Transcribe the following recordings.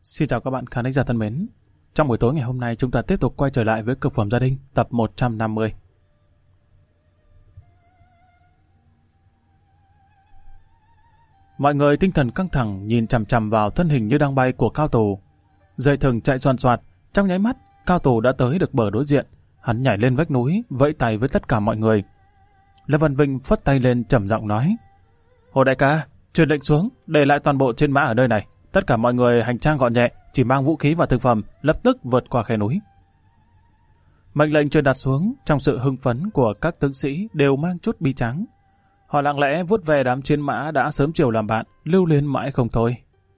Xin chào các bạn khán giả thân mến. Trong buổi tối ngày hôm nay chúng ta tiếp tục quay trở lại với Cực phẩm gia đình tập 150. Mọi người tinh thần căng thẳng nhìn chằm chằm vào thân hình như đang bay của Cao Tù. Dây thừng chạy xoàn xoạt, trong nháy mắt Cao Tù đã tới được bờ đối diện. Hắn nhảy lên vách núi, vẫy tay với tất cả mọi người. Lâm Văn Vinh phất tay lên trầm giọng nói: Hồ đại ca, truyền lệnh xuống, để lại toàn bộ trên mã ở nơi này. Tất cả mọi người hành trang gọn nhẹ, chỉ mang vũ khí và thực phẩm, lập tức vượt qua khe núi. Mệnh lệnh truyền đạt xuống, trong sự hưng phấn của các tướng sĩ đều mang chút bi tráng. Họ lặng lẽ vuốt về đám chiến mã đã sớm chiều làm bạn, lưu luyến mãi không thôi.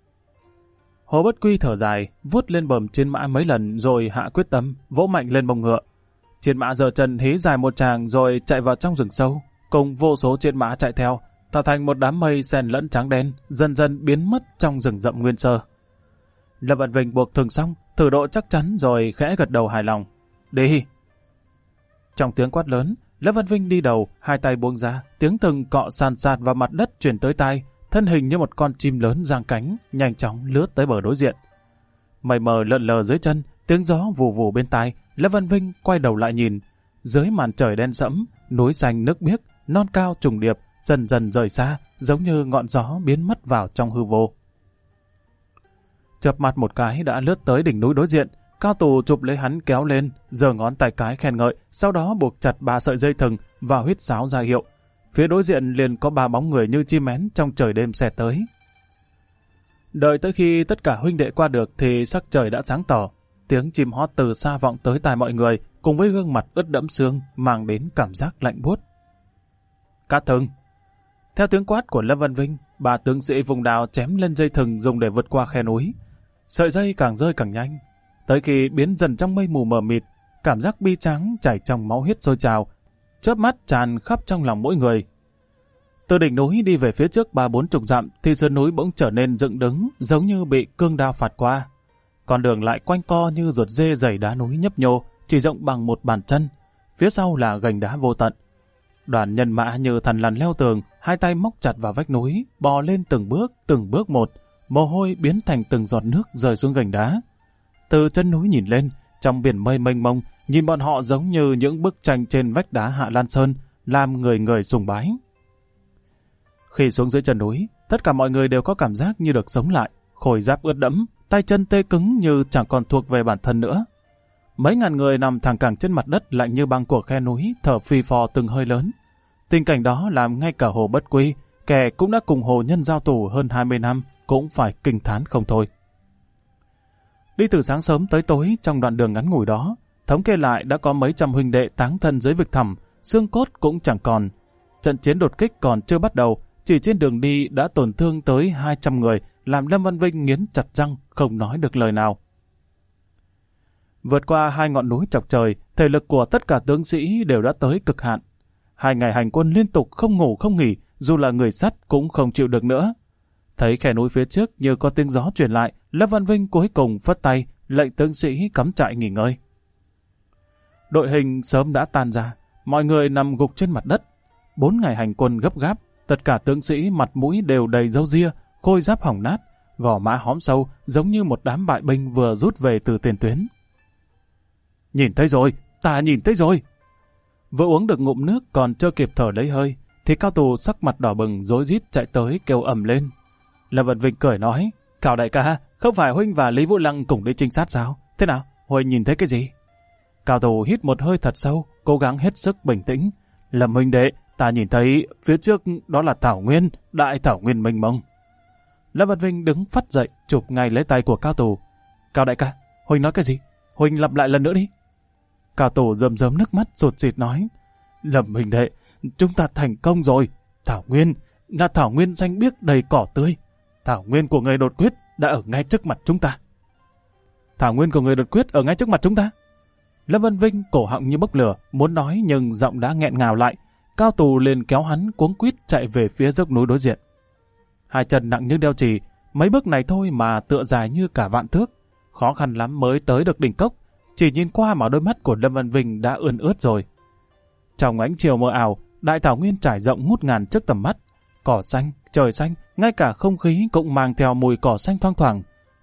Hồ Bất Quy thở dài, vuốt lên bờm chiến mã mấy lần rồi hạ quyết tâm, vỗ mạnh lên mông ngựa. Chiến mã giơ chân hí dài một tràng rồi chạy vào trong rừng sâu, cùng vô số chiến mã chạy theo, tạo thành một đám mây xen lẫn trắng đen, dần dần biến mất trong rừng rậm nguyên sơ. Lâm Văn Vinh buộc thừng xong, thử độ chắc chắn rồi khẽ gật đầu hài lòng. Đi! Trong tiếng quát lớn, Lâm Văn Vinh đi đầu, hai tay buông ra, tiếng thừng cọ sàn sạt vào mặt đất truyền tới tai, thân hình như một con chim lớn giang cánh, nhanh chóng lướt tới bờ đối diện. Mây mờ lợn lờ dưới chân, tiếng gió vù vù bên tai, Lâm Văn Vinh quay đầu lại nhìn. Dưới màn trời đen sẫm, núi xanh nước biếc, non cao trùng điệp, dần dần rời xa, giống như ngọn gió biến mất vào trong hư vô. Chợp mặt một cái đã lướt tới đỉnh núi đối diện, Cao Tù chụp lấy hắn kéo lên, giơ ngón tay cái khen ngợi, sau đó buộc chặt 3 sợi dây thừng và huýt sáo ra hiệu. Phía đối diện liền có 3 bóng người như chim én trong trời đêm xẹt tới. Đợi tới khi tất cả huynh đệ qua được thì sắc trời đã sáng tỏ, tiếng chim hót từ xa vọng tới tai mọi người, cùng với gương mặt ướt đẫm sương mang đến cảm giác lạnh buốt. Cát thừng. Theo tiếng quát của Lâm Văn Vinh, 3 tướng sĩ vùng đào chém lên dây thừng dùng để vượt qua khe núi. Sợi dây càng rơi càng nhanh, tới khi biến dần trong mây mù mờ mịt, cảm giác bi tráng chảy trong máu huyết sôi trào, chớp mắt tràn khắp trong lòng mỗi người. Từ đỉnh núi đi về phía trước 30-40 dặm thì sườn núi bỗng trở nên dựng đứng, giống như bị cương đao phạt qua. Con đường lại quanh co như ruột dê dày đá núi nhấp nhô, chỉ rộng bằng một bàn chân. Phía sau là gành đá vô tận. Đoàn nhân mã như thằn lằn leo tường, hai tay móc chặt vào vách núi, bò lên từng bước một, mồ hôi biến thành từng giọt nước rơi xuống gành đá. Từ chân núi nhìn lên, trong biển mây mênh mông, nhìn bọn họ giống như những bức tranh trên vách đá Hạ Lan Sơn, làm người người sùng bái. Khi xuống dưới chân núi, tất cả mọi người đều có cảm giác như được sống lại, khôi giáp ướt đẫm, tay chân tê cứng như chẳng còn thuộc về bản thân nữa. Mấy ngàn người nằm thẳng cẳng trên mặt đất lạnh như băng của khe núi, thở phì phò từng hơi lớn. Tình cảnh đó làm ngay cả Hồ Bất Quy, kẻ cũng đã cùng Hồ Nhân giao tù hơn 20 năm, cũng phải kinh thán không thôi. Đi từ sáng sớm tới tối trong đoạn đường ngắn ngủi đó, thống kê lại đã có mấy trăm huynh đệ táng thân dưới vực thẳm, xương cốt cũng chẳng còn. Trận chiến đột kích còn chưa bắt đầu, chỉ trên đường đi đã tổn thương tới 200 người, làm Lâm Văn Vinh nghiến chặt răng, không nói được lời nào. Vượt qua 2 ngọn núi chọc trời, thể lực của tất cả tướng sĩ đều đã tới cực hạn. 2 ngày hành quân liên tục không ngủ không nghỉ, dù là người sắt cũng không chịu được nữa. Thấy khe núi phía trước như có tiếng gió truyền lại, Lâm Văn Vinh cuối cùng phất tay, lệnh tướng sĩ cắm trại nghỉ ngơi. Đội hình sớm đã tan ra, mọi người nằm gục trên mặt đất. 4 ngày hành quân gấp gáp, tất cả tướng sĩ mặt mũi đều đầy râu ria, khôi giáp hỏng nát, gò má hóm sâu, giống như một đám bại binh vừa rút về từ tiền tuyến. Nhìn thấy rồi, ta nhìn thấy rồi. Vừa uống được ngụm nước còn chưa kịp thở lấy hơi, thì Cao Tù sắc mặt đỏ bừng rối rít chạy tới kêu ầm lên. Lâm Văn Vinh cười nói: Cao đại ca, không phải huynh và Lý Vũ Lăng cùng đi trinh sát sao? Thế nào, huynh nhìn thấy cái gì? Cao Tù hít một hơi thật sâu, cố gắng hết sức bình tĩnh. Lâm huynh đệ, ta nhìn thấy phía trước đó là Thảo Nguyên, đại Thảo Nguyên mênh mông. Lâm Văn Vinh đứng phắt dậy, chụp ngay lấy tay của Cao Tù. Cao đại ca, huynh nói cái gì? Huynh lặp lại lần nữa đi. Cao Tù rơm rớm nước mắt sụt sịt nói: Lâm huynh đệ, chúng ta thành công rồi. Thảo Nguyên là Thảo Nguyên xanh biếc đầy cỏ tươi. Thảo Nguyên của người đột quyết đã ở ngay trước mặt chúng ta. Thảo Nguyên của người đột quyết ở ngay trước mặt chúng ta. Lâm Văn Vinh cổ họng như bốc lửa, muốn nói nhưng giọng đã nghẹn ngào lại. Cao Tù liền kéo hắn cuống quýt chạy về phía dốc núi đối diện. Hai chân nặng như đeo chì, mấy bước này thôi mà tựa dài như cả vạn thước. Khó khăn lắm mới tới được đỉnh cốc, chỉ nhìn qua mà đôi mắt của Lâm Văn Vinh đã ươn ướt rồi. Trong ánh chiều mờ ảo, đại Thảo Nguyên trải rộng ngút ngàn trước tầm mắt. Cỏ xanh, trời xanh, ngay cả không khí cũng mang theo mùi cỏ xanh thoang thoảng.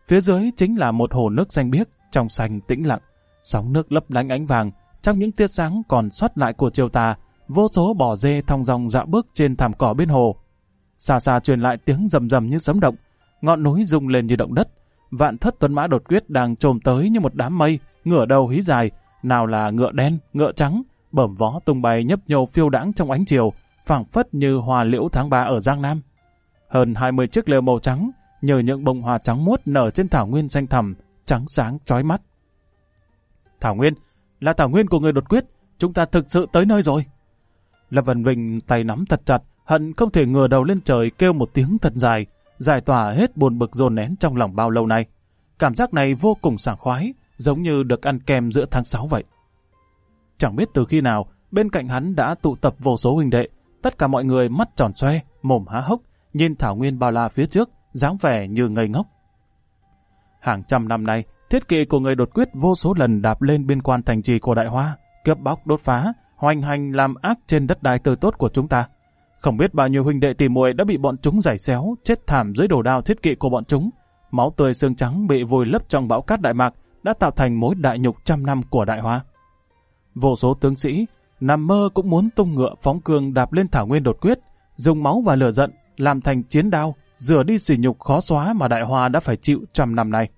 Phía dưới chính là một hồ nước xanh biếc, trong xanh tĩnh lặng, sóng nước lấp lánh ánh vàng. Trong những tia sáng còn sót lại của chiều tà, vô số bò dê thong dong dạo bước trên thảm cỏ bên hồ. Xa xa truyền lại tiếng rầm rầm như sấm động, ngọn núi rung lên như động đất. Vạn thất tuấn mã đột quyết đang trồm tới như một đám mây, ngửa đầu hí dài, nào là ngựa đen, ngựa trắng, bẩm vó tung bay nhấp nhô phiêu đãng trong ánh chiều, phảng phất như hoa liễu tháng 3 ở Giang Nam. Hơn 20 chiếc lều màu trắng, nhờ những bông hoa trắng muốt nở trên thảo nguyên xanh thẳm, trắng sáng chói mắt. Thảo nguyên, là thảo nguyên của người đột quyết, chúng ta thực sự tới nơi rồi. Lâm Vân Vinh tay nắm thật chặt, hận không thể ngửa đầu lên trời kêu một tiếng thật dài, giải tỏa hết buồn bực dồn nén trong lòng bao lâu nay. Cảm giác này vô cùng sảng khoái, giống như được ăn kem giữa tháng 6 vậy. Chẳng biết từ khi nào, bên cạnh hắn đã tụ tập vô số huynh đệ, tất cả mọi người mắt tròn xoe, mồm há hốc, nhìn thảo nguyên bao la phía trước, dáng vẻ như ngây ngốc. Hàng trăm năm nay, thiết kỵ của người đột quyết vô số lần đạp lên biên quan thành trì của Đại Hoa, cướp bóc đốt phá, hoành hành làm ác trên đất đai tươi tốt của chúng ta. Không biết bao nhiêu huynh đệ tỉ muội đã bị bọn chúng giày xéo, chết thảm dưới đồ đao thiết kỵ của bọn chúng. Máu tươi xương trắng bị vùi lấp trong bão cát Đại Mạc đã tạo thành mối đại nhục trăm năm của Đại Hoa. Vô số tướng sĩ nằm mơ cũng muốn tung ngựa phóng cương đạp lên thảo nguyên đột quyết, dùng máu và lửa giận làm thành chiến đao, rửa đi sỉ nhục khó xóa mà Đại Hoa đã phải chịu trăm năm nay.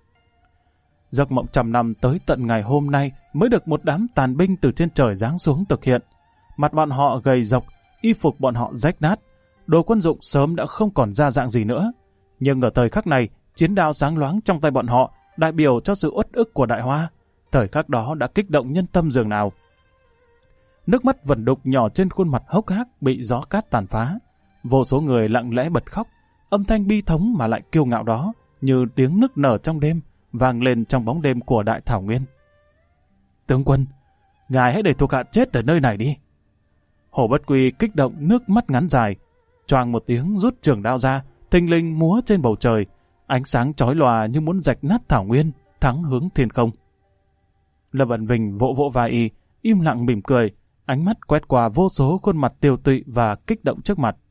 Giấc mộng trăm năm tới tận ngày hôm nay mới được một đám tàn binh từ trên trời giáng xuống thực hiện. Mặt bọn họ gầy rộc, y phục bọn họ rách nát, đồ quân dụng sớm đã không còn ra dạng gì nữa. Nhưng ở thời khắc này, chiến đao sáng loáng trong tay bọn họ đại biểu cho sự uất ức của Đại Hoa. Thời khắc đó đã kích động nhân tâm dường nào. Nước mắt vẩn đục nhỏ trên khuôn mặt hốc hác bị gió cát tàn phá. Vô số người lặng lẽ bật khóc, âm thanh bi thống mà lại kiêu ngạo đó như tiếng nức nở trong đêm, vang lên trong bóng đêm của Đại Thảo Nguyên. Tướng quân, ngài hãy để thuộc hạ chết ở nơi này đi. Hồ Bất Quy kích động nước mắt ngắn dài, choàng một tiếng rút trường đao ra, thình lình múa trên bầu trời, ánh sáng chói lòa như muốn rạch nát Thảo Nguyên, thắng hướng thiên không. Lâm Vân Vinh vỗ vỗ vai y, im lặng mỉm cười, ánh mắt quét qua vô số khuôn mặt tiêu tụy và kích động trước mặt.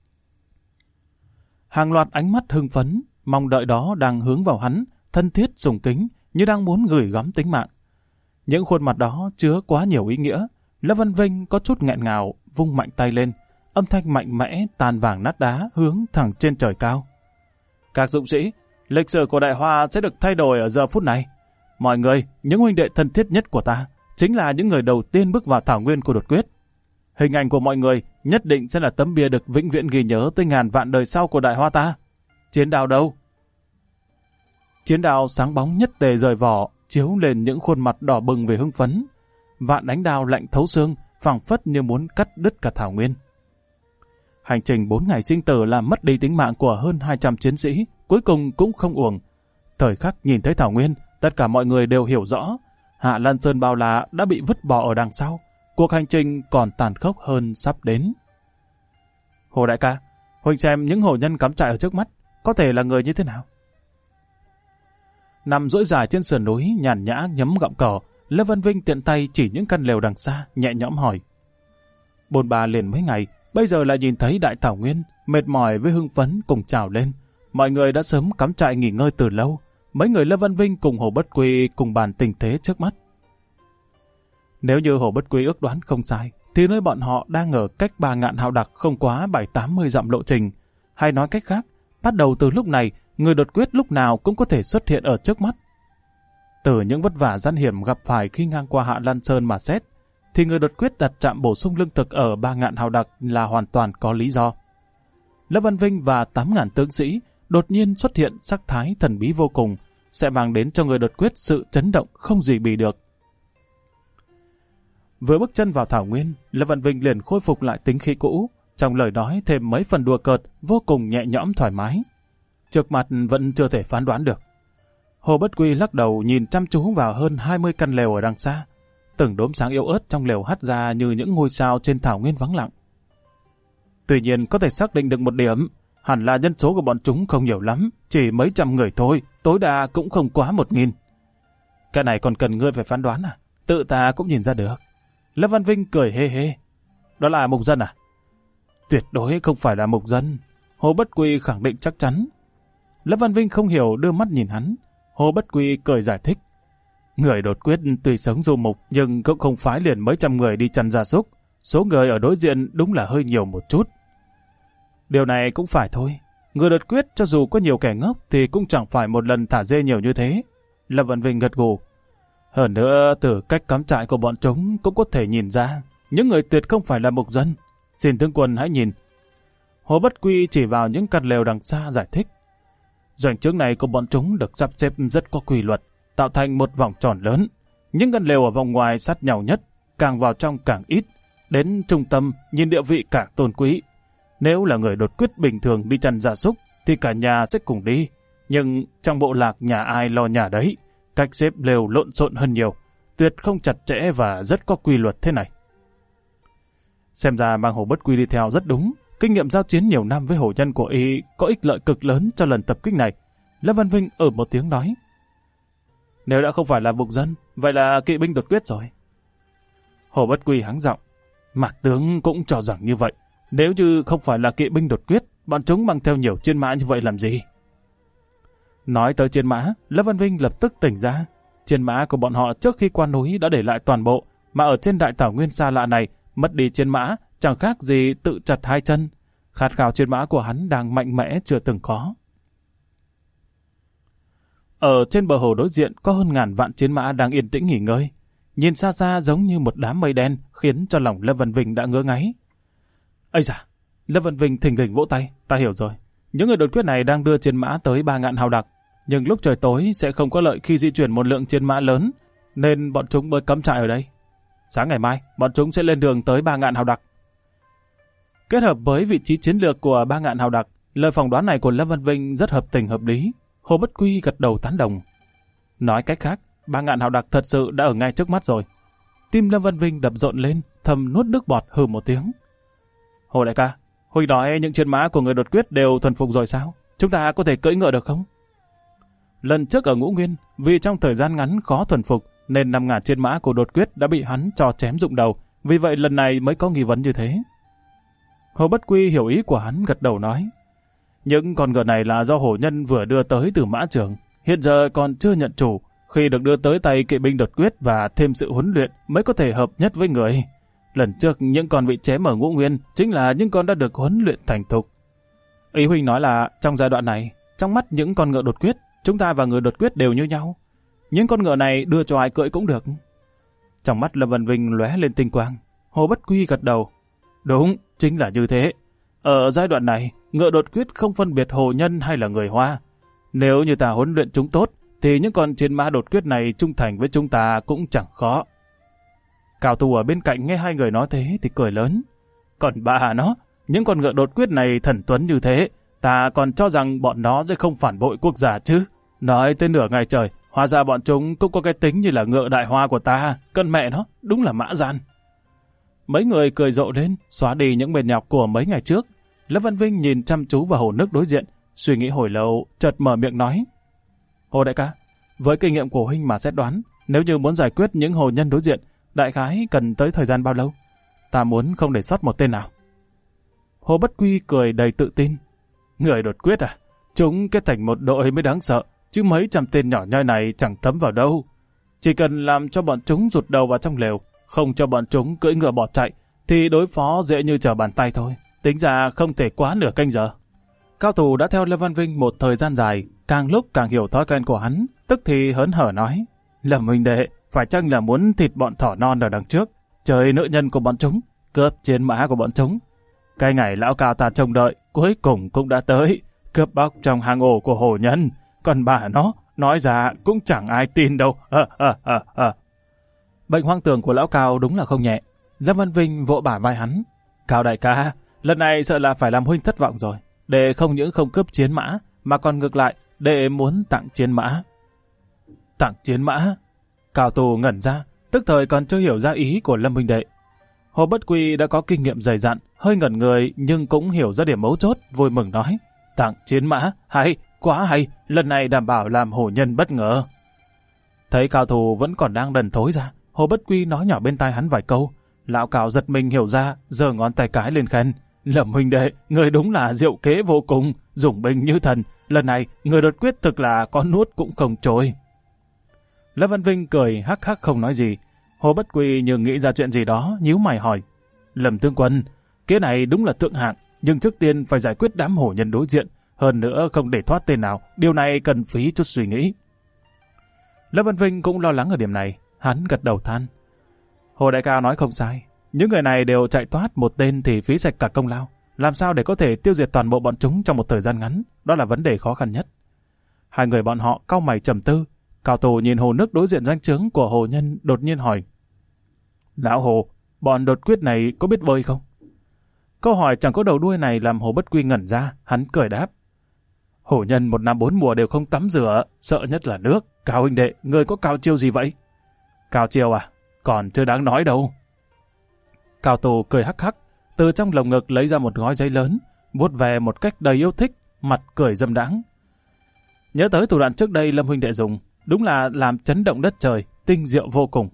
Hàng loạt ánh mắt hưng phấn, mong đợi đó đang hướng vào hắn, thân thiết sùng kính như đang muốn gửi gắm tính mạng. Những khuôn mặt đó chứa quá nhiều ý nghĩa. Lâm Vân Vinh có chút nghẹn ngào, vung mạnh tay lên, âm thanh mạnh mẽ tàn vàng nát đá hướng thẳng trên trời cao. Các dũng sĩ, lịch sử của Đại Hoa sẽ được thay đổi ở giờ phút này. Mọi người, những huynh đệ thân thiết nhất của ta, chính là những người đầu tiên bước vào thảo nguyên của đột quyết. Hình ảnh của mọi người nhất định sẽ là tấm bia được vĩnh viễn ghi nhớ tới ngàn vạn đời sau của Đại Hoa ta. Chiến đao đâu? Chiến đao sáng bóng nhất tề rời vỏ, chiếu lên những khuôn mặt đỏ bừng về hưng phấn. Vạn ánh đao lạnh thấu xương, phảng phất như muốn cắt đứt cả thảo nguyên. Hành trình 4 ngày sinh tử làm mất đi tính mạng của hơn 200 chiến sĩ, cuối cùng cũng không uổng. Thời khắc nhìn thấy thảo nguyên, tất cả mọi người đều hiểu rõ, Hạ Lan Sơn bao la đã bị vứt bỏ ở đằng sau, cuộc hành trình còn tàn khốc hơn sắp đến. Hồ đại ca, huynh xem những hổ nhân cắm trại ở trước mắt, có thể là người như thế nào? Nằm duỗi dài trên sườn núi, nhàn nhã nhấm gặm cỏ, Lâm Vân Vinh tiện tay chỉ những căn lều đằng xa, nhẹ nhõm hỏi. Bồn bà liền mấy ngày, bây giờ lại nhìn thấy Đại Thảo Nguyên, mệt mỏi với hưng phấn cùng trào lên. Mọi người đã sớm cắm trại nghỉ ngơi từ lâu. Mấy người Lâm Vân Vinh cùng Hồ Bất Quy cùng bàn tình thế trước mắt. Nếu như Hồ Bất Quy ước đoán không sai, thì nơi bọn họ đang ở cách 3 ngạn hào đặc không quá 7-80 dặm lộ trình. Hay nói cách khác, bắt đầu từ lúc này, người đột quyết lúc nào cũng có thể xuất hiện ở trước mắt. Từ những vất vả gian hiểm gặp phải khi ngang qua Hạ Lan Sơn mà xét, thì người đột quyết đặt trạm bổ sung lương thực ở 3 ngạn hào đặc là hoàn toàn có lý do. Lâm Văn Vinh và 8.000 tướng sĩ đột nhiên xuất hiện sắc thái thần bí vô cùng, sẽ mang đến cho người đột quyết sự chấn động không gì bì được. Vừa bước chân vào thảo nguyên, Lâm Văn Vinh liền khôi phục lại tính khí cũ, trong lời nói thêm mấy phần đùa cợt, vô cùng nhẹ nhõm thoải mái. Trước mặt vẫn chưa thể phán đoán được. Hồ Bất Quy lắc đầu nhìn chăm chú vào hơn 20 căn lều ở đằng xa. Từng đốm sáng yếu ớt trong lều hắt ra như những ngôi sao trên thảo nguyên vắng lặng. Tuy nhiên có thể xác định được một điểm, hẳn là nhân số của bọn chúng không nhiều lắm, chỉ mấy trăm người thôi, tối đa cũng không quá 1.000. Cái này còn cần ngươi phải phán đoán à? Tự ta cũng nhìn ra được. Lâm Văn Vinh cười hê hê. Đó là mục dân à? Tuyệt đối không phải là mục dân. Hồ Bất Quy khẳng định chắc chắn. Lâm Văn Vinh không hiểu đưa mắt nhìn hắn. Hồ Bất Quy cười giải thích. Người đột quyết tuy sống du mục nhưng cũng không phái liền mấy trăm người đi chăn gia súc. Số người ở đối diện đúng là hơi nhiều một chút. Điều này cũng phải thôi. Người đột quyết cho dù có nhiều kẻ ngốc thì cũng chẳng phải một lần thả dê nhiều như thế. Lâm Văn Vinh gật gù. Hơn nữa từ cách cắm trại của bọn chúng cũng có thể nhìn ra những người tuyệt không phải là mục dân. Xin tướng quân hãy nhìn. Hồ Bất Quy chỉ vào những căn lều đằng xa giải thích. Doanh trướng này của bọn chúng được sắp xếp rất có quy luật, tạo thành một vòng tròn lớn. Những căn lều ở vòng ngoài sát nhau nhất, càng vào trong càng ít. Đến trung tâm nhìn địa vị càng tôn quý. Nếu là người đột quyết bình thường đi chăn gia súc thì cả nhà sẽ cùng đi. Nhưng trong bộ lạc nhà ai lo nhà đấy, cách xếp lều lộn xộn hơn nhiều, tuyệt không chặt chẽ và rất có quy luật thế này. Xem ra mang Hồ Bất Quy đi theo rất đúng. Kinh nghiệm giao chiến nhiều năm với hổ nhân của y có ích lợi cực lớn cho lần tập kích này. Lâm Văn Vinh ở một tiếng nói. Nếu đã không phải là mục dân, vậy là kỵ binh đột quyết rồi. Hồ Bất Quy hắng giọng. Mạc tướng cũng cho rằng như vậy. Nếu như không phải là kỵ binh đột quyết, bọn chúng mang theo nhiều chiến mã như vậy làm gì? Nói tới chiến mã, Lâm Văn Vinh lập tức tỉnh ra. Chiến mã của bọn họ trước khi qua núi đã để lại toàn bộ, mà ở trên đại thảo nguyên xa lạ này, mất đi chiến mã chẳng khác gì tự chặt hai chân. Khát khao chiến mã của hắn đang mạnh mẽ chưa từng có. Ở trên bờ hồ đối diện có hơn ngàn vạn chiến mã đang yên tĩnh nghỉ ngơi. Nhìn xa xa giống như một đám mây đen khiến cho lòng Lâm Văn Vinh đã ngứa ngáy. Ây da! Lâm Văn Vinh thình lình vỗ tay. Ta hiểu rồi. Những người đột quyết này đang đưa chiến mã tới 3.000 hào đặc. Nhưng lúc trời tối sẽ không có lợi khi di chuyển một lượng chiến mã lớn, nên bọn chúng mới cắm trại ở đây. Sáng ngày mai, bọn chúng sẽ lên đường tới 3.000 hào đặc. Kết hợp với vị trí chiến lược của 3.000 hào đặc, lời phỏng đoán này của Lâm Văn Vinh rất hợp tình hợp lý. Hồ Bất Quy gật đầu tán đồng. Nói cách khác, 3.000 hào đặc thật sự đã ở ngay trước mắt rồi. Tim Lâm Văn Vinh đập rộn lên, thầm nuốt nước bọt hừ một tiếng. Hồ đại ca, Huynh nói những chiến mã của người đột quyết đều thuần phục rồi sao? Chúng ta có thể cưỡi ngựa được không? Lần trước ở Ngũ Nguyên, vì trong thời gian ngắn khó thuần phục, nên 5.000 chiến mã của đột quyết đã bị hắn cho chém rụng đầu, vì vậy lần này mới có nghi vấn như thế. Hồ Bất Quy hiểu ý của hắn, gật đầu nói. Những con ngựa này là do hổ nhân vừa đưa tới từ mã trường, hiện giờ còn chưa nhận chủ, khi được đưa tới tay kỵ binh đột quyết và thêm sự huấn luyện mới có thể hợp nhất với người. Lần trước những con bị chém ở Ngũ Nguyên chính là những con đã được huấn luyện thành thục. Ý Huynh nói là trong giai đoạn này, trong mắt những con ngựa đột quyết, chúng ta và người đột quyết đều như nhau. Những con ngựa này đưa cho ai cưỡi cũng được. Trong mắt Lâm Văn Vinh lóe lên tinh quang. Hồ Bất Quy gật đầu. Đúng, chính là như thế. Ở giai đoạn này, ngựa đột quyết không phân biệt hồ nhân hay là người Hoa. Nếu như ta huấn luyện chúng tốt, thì những con chiến mã đột quyết này trung thành với chúng ta cũng chẳng khó. Cao thủ ở bên cạnh nghe hai người nói thế thì cười lớn. Còn bà nó, những con ngựa đột quyết này thần tuấn như thế, ta còn cho rằng bọn nó sẽ không phản bội quốc gia chứ. Nói tới nửa ngày trời, hóa ra bọn chúng cũng có cái tính như là ngựa Đại Hoa của ta. Cân mẹ nó, đúng là mã gian. Mấy người cười rộ lên, xóa đi những mệt nhọc của mấy ngày trước. Lâm Văn Vinh nhìn chăm chú vào hồ nước đối diện, suy nghĩ hồi lâu, chợt mở miệng nói. Hồ đại ca, với kinh nghiệm của huynh mà xét đoán, nếu như muốn giải quyết những hồ nhân đối diện, đại khái cần tới thời gian bao lâu? Ta muốn không để sót một tên nào. Hồ Bất Quy cười đầy tự tin. Người đột quyết à? Chúng kết thành một đội mới đáng sợ, chứ mấy trăm tên nhỏ nhoi này chẳng thấm vào đâu. Chỉ cần làm cho bọn chúng rụt đầu vào trong lều, không cho bọn chúng cưỡi ngựa bỏ chạy, thì đối phó dễ như trở bàn tay thôi. Tính ra không thể quá nửa canh giờ. Cao thủ đã theo Lâm Văn Vinh một thời gian dài, càng lúc càng hiểu thói quen của hắn, tức thì hớn hở nói. Lâm huynh đệ, phải chăng là muốn thịt bọn thỏ non ở đằng trước, chơi nữ nhân của bọn chúng, cướp chiến mã của bọn chúng? Cái ngày lão Cao ta trông đợi, cuối cùng cũng đã tới, cướp bóc trong hang ổ của hổ nhân. Còn bà nó, nói ra cũng chẳng ai tin đâu. Bệnh hoang tưởng của lão Cao đúng là không nhẹ. Lâm Văn Vinh vỗ bả vai hắn. Cao đại ca, lần này sợ là phải làm huynh thất vọng rồi. Đệ không những không cướp chiến mã, mà còn ngược lại, đệ muốn tặng chiến mã. Tặng chiến mã? Cao tù ngẩn ra, tức thời còn chưa hiểu ra ý của Lâm huynh đệ. Hồ Bất Quy đã có kinh nghiệm dày dặn, hơi ngẩn người nhưng cũng hiểu ra điểm mấu chốt, vui mừng nói. Tặng chiến mã? Hay, quá hay, lần này đảm bảo làm hổ nhân bất ngờ. Thấy Cao Thù vẫn còn đang đần thối ra, Hồ Bất Quy nói nhỏ bên tai hắn vài câu. Lão Cao giật mình hiểu ra, giơ ngón tay cái lên khen. Lâm huynh đệ, người đúng là diệu kế vô cùng, dùng binh như thần. lần này người đột quyết thực là có nuốt cũng không trôi. Lâm Văn Vinh cười hắc hắc không nói gì. Hồ Bất Quy như nghĩ ra chuyện gì đó, nhíu mày hỏi. Lâm tướng quân, cái này đúng là thượng hạng, nhưng trước tiên phải giải quyết đám hổ nhân đối diện, hơn nữa không để thoát tên nào, điều này cần phí chút suy nghĩ. Lâm Văn Vinh cũng lo lắng ở điểm này, hắn gật đầu than. Hồ đại ca nói không sai, những người này đều chạy thoát một tên thì phí sạch cả công lao. Làm sao để có thể tiêu diệt toàn bộ bọn chúng trong một thời gian ngắn, đó là vấn đề khó khăn nhất. Hai người bọn họ cau mày trầm tư. Cao Tù nhìn hồ nước đối diện doanh trướng của hồ nhân, đột nhiên hỏi. Lão Hồ, bọn đột quyết này có biết bơi không? Câu hỏi chẳng có đầu đuôi này làm Hồ Bất Quy ngẩn ra, hắn cười đáp. Hổ nhân 1 năm 4 mùa đều không tắm rửa, sợ nhất là nước. Cao huynh đệ, ngươi có cao chiêu gì vậy? Cao chiêu à? Còn chưa đáng nói đâu. Cao Tù cười hắc hắc, từ trong lồng ngực lấy ra một gói giấy lớn, vuốt về một cách đầy yêu thích, mặt cười dâm đãng. Nhớ tới thủ đoạn trước đây Lâm huynh đệ dùng, đúng là làm chấn động đất trời, tinh diệu vô cùng.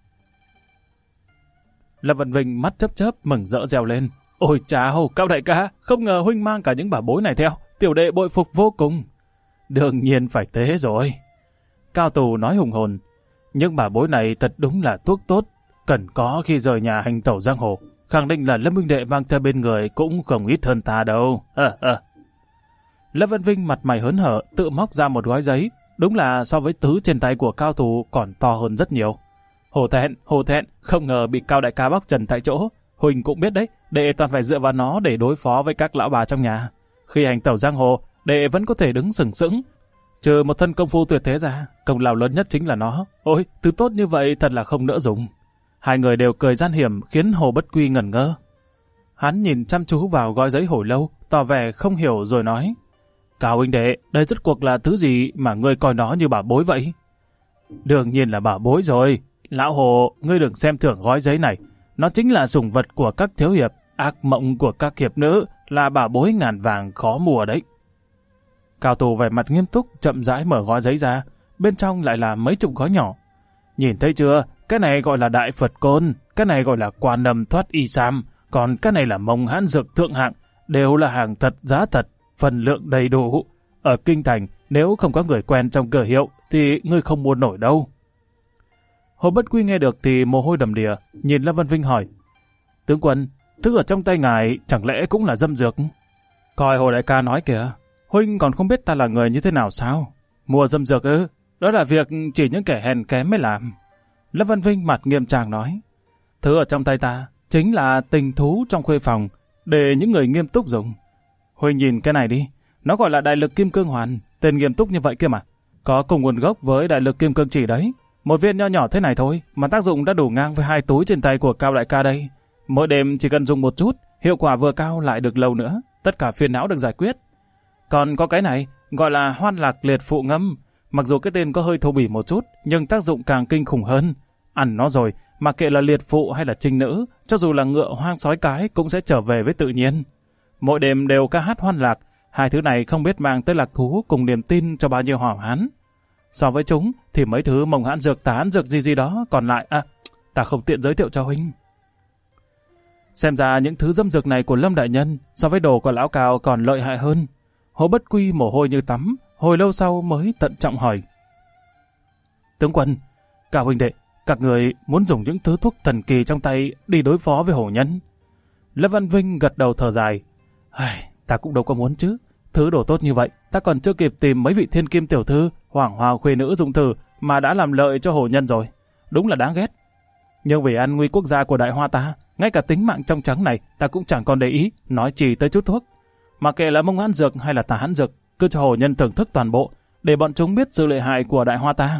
Lâm Văn Vinh mắt chớp chớp mừng rỡ reo lên. Ôi chào, Cao đại ca, không ngờ huynh mang cả những bảo bối này theo, tiểu đệ bội phục vô cùng. Đương nhiên phải thế rồi. Cao Tù nói hùng hồn, những bảo bối này thật đúng là thuốc tốt, cần có khi rời nhà hành tẩu giang hồ. Khẳng định là Lâm huynh đệ mang theo bên người cũng không ít hơn ta đâu. Lâm Văn Vinh mặt mày hớn hở tự móc ra một gói giấy, đúng là so với tứ trên tay của Cao Tù còn to hơn rất nhiều. Hổ thẹn, không ngờ bị Cao đại ca bóc trần tại chỗ. Huỳnh cũng biết đấy, đệ toàn phải dựa vào nó để đối phó với các lão bà trong nhà. Khi hành tẩu giang hồ, đệ vẫn có thể đứng sừng sững. Trừ một thân công phu tuyệt thế ra, công lao lớn nhất chính là nó. Ôi, thứ tốt như vậy thật là không nỡ dùng. Hai người đều cười gian hiểm khiến Hồ Bất Quy ngẩn ngơ. Hắn nhìn chăm chú vào gói giấy hồi lâu, tỏ vẻ không hiểu rồi nói. Cao huynh đệ, đây rốt cuộc là thứ gì mà ngươi coi nó như bảo bối vậy? Đương nhiên là bảo bối rồi. Lão Hồ, ngươi đừng xem thường gói giấy này. Nó chính là sủng vật của các thiếu hiệp, ác mộng của các hiệp nữ, là bảo bối ngàn vàng khó mua đấy. Cao Tù vẻ mặt nghiêm túc, chậm rãi mở gói giấy ra, bên trong lại là mấy chục gói nhỏ. Nhìn thấy chưa, cái này gọi là đại Phật côn, cái này gọi là Quan Âm thoát y sam, còn cái này là mông hãn dược thượng hạng, đều là hàng thật giá thật, phần lượng đầy đủ. Ở kinh thành, nếu không có người quen trong cửa hiệu, thì ngươi không mua nổi đâu. Hồ Bất Quy nghe được thì mồ hôi đầm đìa, nhìn Lâm Văn Vinh hỏi. Tướng quân, thứ ở trong tay ngài chẳng lẽ cũng là dâm dược? Coi Hồ đại ca nói kìa, huynh còn không biết ta là người như thế nào sao? Mua dâm dược ư? Đó là việc chỉ những kẻ hèn kém mới làm. Lâm Văn Vinh mặt nghiêm trang nói. Thứ ở trong tay ta chính là tình thú trong khuê phòng, để những người nghiêm túc dùng. Huynh nhìn cái này đi, nó gọi là đại lực kim cương hoàn, tên nghiêm túc như vậy kia mà. Có cùng nguồn gốc với đại lực kim cương chỉ đấy. Một viên nho nhỏ thế này thôi mà tác dụng đã đủ ngang với 2 túi trên tay của Cao đại ca đây. Mỗi đêm chỉ cần dùng một chút, hiệu quả vừa cao lại được lâu nữa, tất cả phiền não được giải quyết. Còn có cái này, gọi là hoan lạc liệt phụ ngâm. Mặc dù cái tên có hơi thô bỉ một chút, nhưng tác dụng càng kinh khủng hơn. Ăn nó rồi, mà kệ là liệt phụ hay là trinh nữ, cho dù là ngựa hoang sói cái cũng sẽ trở về với tự nhiên. Mỗi đêm đều ca hát hoan lạc, 2 thứ này không biết mang tới lạc thú cùng niềm tin cho bao nhiêu hảo hán. So với chúng thì mấy thứ mông hãn dược, tà hãn dược gì đó còn lại, ta không tiện giới thiệu cho huynh. Xem ra những thứ dâm dược này của Lâm đại nhân so với đồ của lão Cao còn lợi hại hơn. Hồ Bất Quy mồ hôi như tắm, hồi lâu sau mới tận trọng hỏi. Tướng quân, Cao huynh đệ, các người muốn dùng những thứ thuốc thần kỳ trong tay đi đối phó với hổ nhân? Lâm Văn Vinh gật đầu thở dài. Ta cũng đâu có muốn chứ. Thứ đồ tốt như vậy, ta còn chưa kịp tìm mấy vị thiên kim tiểu thư, hoàng hoa khuê nữ dùng thử mà đã làm lợi cho hổ nhân rồi. Đúng là đáng ghét. Nhưng vì an nguy quốc gia của đại hoa ta, ngay cả tính mạng trong trắng này ta cũng chẳng còn để ý, nói chỉ tới chút thuốc. Mà kệ là mông hãn dược hay là tà hãn dược, cứ cho hổ nhân thưởng thức toàn bộ, để bọn chúng biết sự lợi hại của đại hoa ta.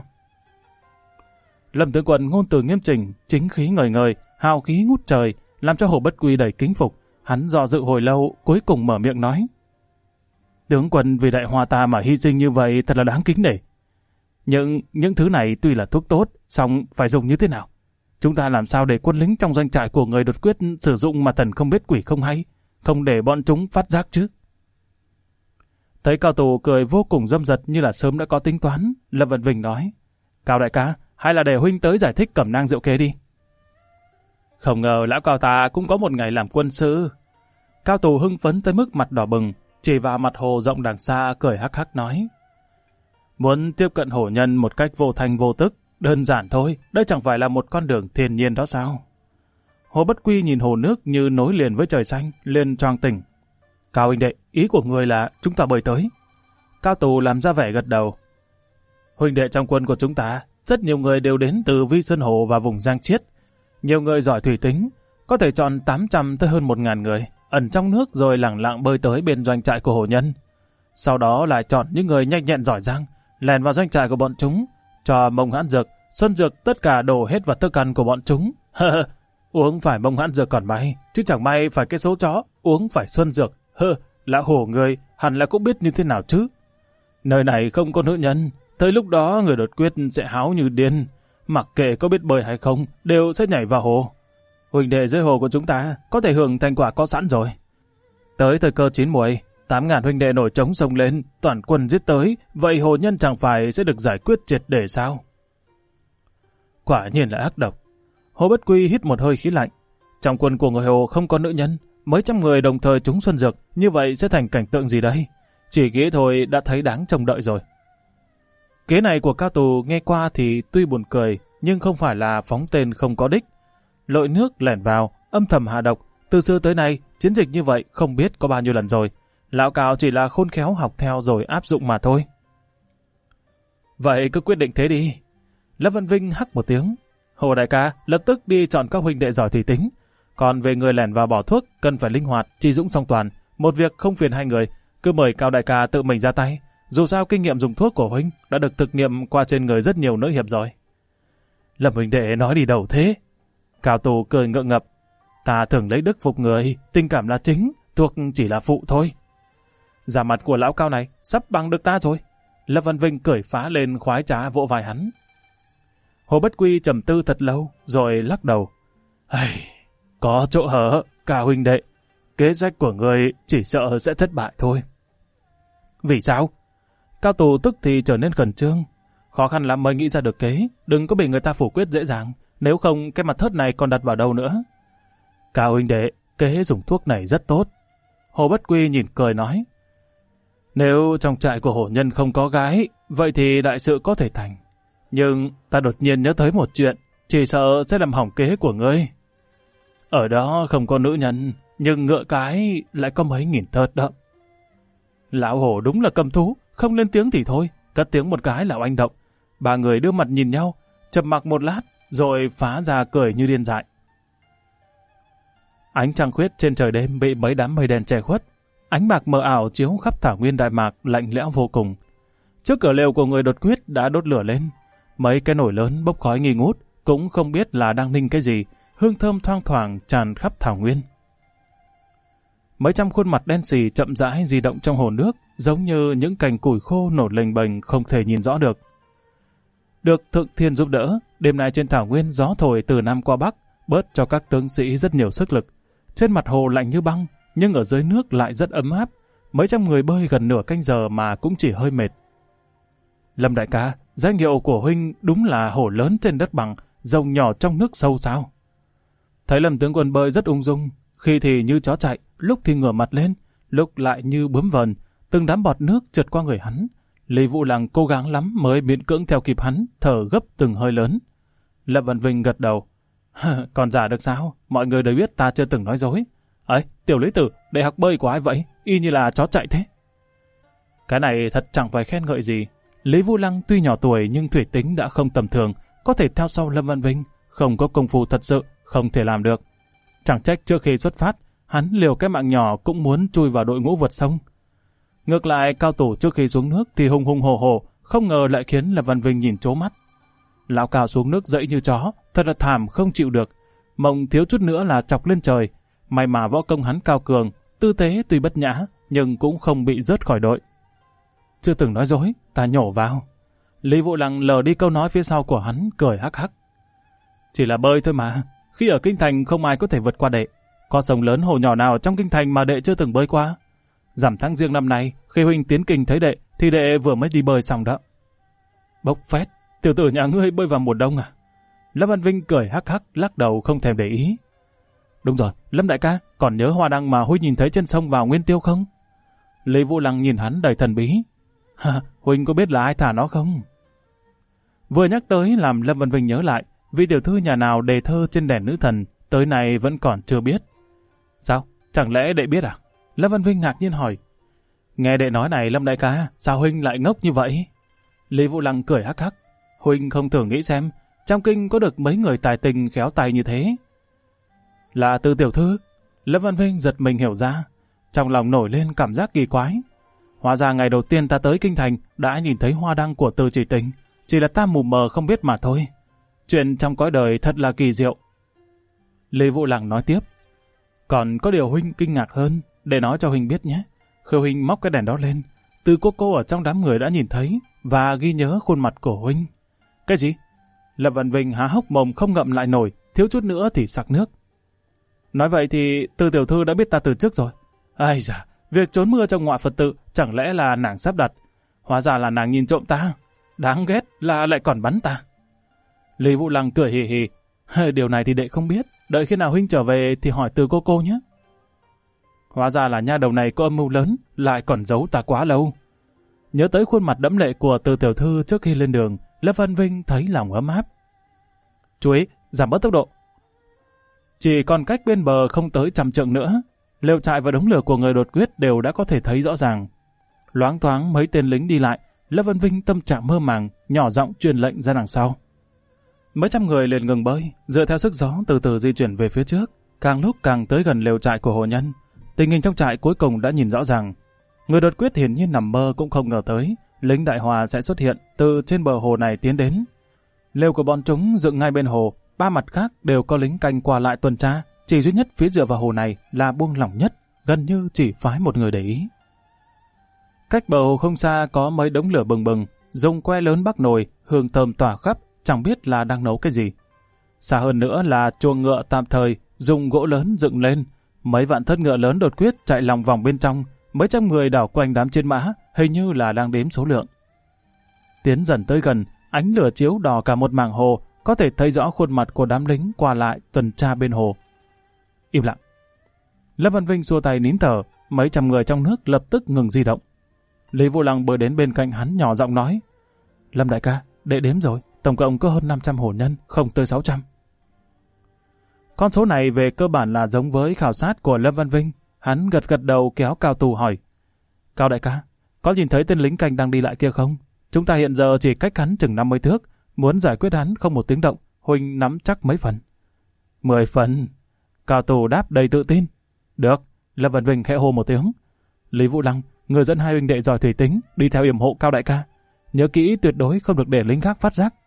Lâm tướng quân ngôn từ nghiêm chỉnh, chính khí ngời ngời, hào khí ngút trời, làm cho Hồ Bất Quy đầy kính phục. Hắn do dự hồi lâu, cuối cùng mở miệng nói. Tướng quân vì đại hoa ta mà hy sinh như vậy thật là đáng kính nể. Nhưng những thứ này tuy là thuốc tốt, song phải dùng như thế nào? Chúng ta làm sao để quân lính trong doanh trại của người đột quyết sử dụng mà thần không biết quỷ không hay, không để bọn chúng phát giác chứ? Thấy Cao Tù cười vô cùng dâm dật như là sớm đã có tính toán, Lâm Văn Vinh nói. Cao đại ca, hay là để huynh tới giải thích cẩm nang diệu kế đi. Không ngờ lão Cao ta cũng có một ngày làm quân sư. Cao Tù hưng phấn tới mức mặt đỏ bừng, chỉ vào mặt hồ rộng đằng xa cười hắc hắc nói: muốn tiếp cận hồ nhân một cách vô thanh vô tức, đơn giản thôi, đây chẳng phải là một con đường thiên nhiên đó sao? Hồ Bất Quy nhìn hồ nước như nối liền với trời xanh, liền choàng tỉnh. Cao huynh đệ, ý của người là chúng ta bơi tới. Cao Tù làm ra vẻ gật đầu. Huynh đệ trong quân của chúng ta, rất nhiều người đều đến từ Vi Sơn Hồ và vùng Giang Chiết. Nhiều người giỏi thủy tính, có thể chọn 800 tới hơn 1000 người, ẩn trong nước rồi lẳng lặng bơi tới bên doanh trại của hồ nhân. Sau đó lại chọn những người nhanh nhẹn giỏi giang, lèn vào doanh trại của bọn chúng, cho mông hãn dược, xuân dược tất cả đổ hết vào thức ăn của bọn chúng. Uống phải mông hãn dược còn may, chứ chẳng may phải cái số chó, uống phải xuân dược. Lão hổ người, hẳn là cũng biết như thế nào chứ. Nơi này không có nữ nhân, tới lúc đó người đột quyết sẽ háo như điên. Mặc kệ có biết bơi hay không, đều sẽ nhảy vào hồ. Huynh đệ dưới hồ của chúng ta có thể hưởng thành quả có sẵn rồi. Tới thời cơ chín muồi, 8.000 huynh đệ nổi trống sông lên, toàn quân giết tới, vậy hồ nhân chẳng phải sẽ được giải quyết triệt để sao? Quả nhiên là ác độc. Hồ Bất Quy hít một hơi khí lạnh. Trong quân của người hồ không có nữ nhân, mấy trăm người đồng thời trúng xuân dược, như vậy sẽ thành cảnh tượng gì đây? Chỉ nghĩ thôi đã thấy đáng trông đợi rồi. Kế này của Cao Tù nghe qua thì tuy buồn cười, nhưng không phải là phóng tên không có đích. Lội nước lẻn vào, âm thầm hạ độc, từ xưa tới nay, chiến dịch như vậy không biết có bao nhiêu lần rồi. Lão Cao chỉ là khôn khéo học theo rồi áp dụng mà thôi. Vậy cứ quyết định thế đi. Lâm Văn Vinh hắc một tiếng. Hồ đại ca lập tức đi chọn các huynh đệ giỏi thủy tính. Còn về người lẻn vào bỏ thuốc, cần phải linh hoạt, chi dũng song toàn. Một việc không phiền hai người, cứ mời Cao đại ca tự mình ra tay. Dù sao kinh nghiệm dùng thuốc của huynh đã được thực nghiệm qua trên người rất nhiều nữ hiệp rồi. Lâm huynh đệ nói đi đầu thế. Cao Tù cười ngượng ngập. Ta thường lấy đức phục người, tình cảm là chính, thuốc chỉ là phụ thôi. Da mặt của lão Cao này sắp bằng được ta rồi. Lâm Văn Vinh cười phá lên khoái trá vỗ vai hắn. Hồ Bất Quy trầm tư thật lâu rồi lắc đầu. Có chỗ hở, Cao huynh đệ. Kế sách của người chỉ sợ sẽ thất bại thôi. Vì sao? Cao Tù tức thì trở nên khẩn trương. Khó khăn lắm mới nghĩ ra được kế, đừng có bị người ta phủ quyết dễ dàng. Nếu không cái mặt thớt này còn đặt vào đâu nữa. Cao huynh đệ, kế dùng thuốc này rất tốt. Hồ Bất Quy nhìn cười nói. Nếu trong trại của hổ nhân không có gái, vậy thì đại sự có thể thành. Nhưng ta đột nhiên nhớ tới một chuyện, chỉ sợ sẽ làm hỏng kế của ngươi. Ở đó không có nữ nhân, nhưng ngựa cái lại có mấy nghìn thớt đó. Lão hổ đúng là cầm thú, không lên tiếng thì thôi, cất tiếng một cái là oanh động. Ba người đưa mặt nhìn nhau, trầm mặc một lát, rồi phá ra cười như điên dại. Ánh trăng khuyết trên trời đêm bị mấy đám mây đen che khuất. Ánh bạc mờ ảo chiếu khắp thảo nguyên Đại Mạc lạnh lẽo vô cùng. Trước cửa lều của người đột quyết đã đốt lửa lên. Mấy cái nồi lớn bốc khói nghi ngút, cũng không biết là đang ninh cái gì. Hương thơm thoang thoảng tràn khắp thảo nguyên. Mấy trăm khuôn mặt đen xì chậm rãi di động trong hồ nước, giống như những cành củi khô nổi lềnh bềnh không thể nhìn rõ được. Được Thượng Thiên giúp đỡ, đêm nay trên thảo nguyên gió thổi từ Nam qua Bắc, bớt cho các tướng sĩ rất nhiều sức lực. Trên mặt hồ lạnh như băng, nhưng ở dưới nước lại rất ấm áp. Mấy trăm người bơi gần nửa canh giờ mà cũng chỉ hơi mệt. Lâm đại ca, danh hiệu của huynh đúng là hổ lớn trên đất bằng, rồng nhỏ trong nước sâu sao? Thấy Lâm tướng quân bơi rất ung dung, khi thì như chó chạy, lúc thì ngửa mặt lên, lúc lại như bướm vờn, từng đám bọt nước trượt qua người hắn. Lý Vũ Lăng cố gắng lắm mới miễn cưỡng theo kịp hắn, thở gấp từng hơi lớn. Lâm Văn Vinh gật đầu. Còn giả được sao? Mọi người đều biết ta chưa từng nói dối. Ấy, Tiểu Lý Tử, đại học bơi của ai vậy? Y như là chó chạy thế. Cái này thật chẳng phải khen ngợi gì. Lý Vũ Lăng tuy nhỏ tuổi nhưng thủy tính đã không tầm thường, có thể theo sau Lâm Văn Vinh, không có công phu thật sự, không thể làm được. Chẳng trách trước khi xuất phát, hắn liều cái mạng nhỏ cũng muốn chui vào đội ngũ vượt sông. Ngược lại, Cao Tù trước khi xuống nước thì hùng hùng hổ hổ, không ngờ lại khiến Lâm Văn Vinh nhìn trố mắt. Lão Cao xuống nước dẫy như chó, thật là thảm không chịu được. Mộng thiếu chút nữa là chọc lên trời. May mà võ công hắn cao cường, tư thế tuy bất nhã, nhưng cũng không bị rớt khỏi đội. Chưa từng nói dối, ta nhổ vào. Lý Vũ Lăng lờ đi câu nói phía sau của hắn, cười hắc hắc. Chỉ là bơi thôi mà, khi ở kinh thành không ai có thể vượt qua đệ. Có sông lớn hồ nhỏ nào trong kinh thành mà đệ chưa từng bơi qua? Rằm tháng Giêng năm nay, khi huynh tiến kinh thấy đệ, thì đệ vừa mới đi bơi xong đó. Bốc phét, tiểu tử nhà ngươi bơi vào mùa đông à? Lâm Văn Vinh cười hắc hắc, lắc đầu không thèm để ý. Đúng rồi, Lâm đại ca, còn nhớ hoa đăng mà huynh nhìn thấy trên sông vào Nguyên Tiêu không? Lý Vũ Lăng nhìn hắn đầy thần bí. Huynh có biết là ai thả nó không? Vừa nhắc tới làm Lâm Văn Vinh nhớ lại, vị tiểu thư nhà nào đề thơ trên đèn nữ thần, tới nay vẫn còn chưa biết. Sao? Chẳng lẽ đệ biết à? Lâm Văn Vinh ngạc nhiên hỏi. Nghe đệ nói này Lâm đại ca, sao huynh lại ngốc như vậy? Lý Vũ Lăng cười hắc hắc. Huynh không thử nghĩ xem, trong kinh có được mấy người tài tình khéo tay như thế? Là Từ tiểu thư? Lâm Văn Vinh giật mình hiểu ra, trong lòng nổi lên cảm giác kỳ quái. Hóa ra ngày đầu tiên ta tới kinh thành đã nhìn thấy hoa đăng của Từ chỉ tình, chỉ là ta mù mờ không biết mà thôi. Chuyện trong cõi đời thật là kỳ diệu. Lý Vũ Lăng nói tiếp. Còn có điều huynh kinh ngạc hơn, để nói cho huynh biết nhé. Khi huynh móc cái đèn đó lên, Từ cô ở trong đám người đã nhìn thấy và ghi nhớ khuôn mặt của huynh. Cái gì? Lâm Văn Vinh há hốc mồm không ngậm lại nổi, thiếu chút nữa thì sặc nước. Nói vậy thì Từ tiểu thư đã biết ta từ trước rồi. Ai da, việc trốn mưa trong ngọa Phật tự chẳng lẽ là nàng sắp đặt. Hóa ra là nàng nhìn trộm ta. Đáng ghét là lại còn bắn ta. Lý Vũ Lăng cười hì hì. Điều này thì đệ không biết. Đợi khi nào huynh trở về thì hỏi Từ cô nhé. Hóa ra là nha đầu này có âm mưu lớn, lại còn giấu ta quá lâu. Nhớ tới khuôn mặt đẫm lệ của Từ tiểu thư trước khi lên đường, Lâm Văn Vinh thấy lòng ấm áp. Chú ý, giảm bớt tốc độ. Chỉ còn cách bên bờ không tới 100 trượng nữa, lều trại và đống lửa của người đột quyết đều đã có thể thấy rõ ràng. Loáng thoáng mấy tên lính đi lại, Lâm Văn Vinh tâm trạng mơ màng, nhỏ giọng truyền lệnh ra đằng sau. Mấy trăm người liền ngừng bơi, dựa theo sức gió từ từ di chuyển về phía trước, càng lúc càng tới gần lều trại của hồ nhân. Tình hình trong trại cuối cùng đã nhìn rõ ràng. Người đột quyết hiển nhiên nằm mơ cũng không ngờ tới, lính Đại Hòa sẽ xuất hiện từ trên bờ hồ này tiến đến. Lều của bọn chúng dựng ngay bên hồ, ba mặt khác đều có lính canh qua lại tuần tra, chỉ duy nhất phía dựa vào hồ này là buông lỏng nhất, gần như chỉ phái một người để ý. Cách bờ hồ không xa có mấy đống lửa bừng bừng, dùng que lớn bắc nồi, hương thơm tỏa khắp, chẳng biết là đang nấu cái gì. Xa hơn nữa là chuồng ngựa tạm thời, dùng gỗ lớn dựng lên, mấy vạn thất ngựa lớn đột quyết chạy lòng vòng bên trong, mấy trăm người đảo quanh đám chiến mã, hình như là đang đếm số lượng. Tiến dần tới gần, ánh lửa chiếu đỏ cả một mảng hồ, có thể thấy rõ khuôn mặt của đám lính qua lại tuần tra bên hồ. Im lặng. Lâm Văn Vinh xua tay nín thở, mấy trăm người trong nước lập tức ngừng di động. Lý Vũ Lăng bơi đến bên cạnh hắn nhỏ giọng nói. Lâm đại ca, đệ đếm rồi, tổng cộng có hơn 500 hồ nhân, không tới 600. Con số này về cơ bản là giống với khảo sát của Lâm Văn Vinh. Hắn gật gật đầu kéo Cao Tù hỏi. Cao đại ca, có nhìn thấy tên lính canh đang đi lại kia không? Chúng ta hiện giờ chỉ cách hắn chừng 50 thước, muốn giải quyết hắn không một tiếng động, huynh nắm chắc mấy phần? 10 phần. Cao Tù đáp đầy tự tin. Được, Lâm Văn Vinh khẽ hô một tiếng. Lý Vũ Lăng, người dẫn hai huynh đệ giỏi thủy tính, đi theo yểm hộ Cao đại ca. Nhớ kỹ tuyệt đối không được để lính khác phát giác.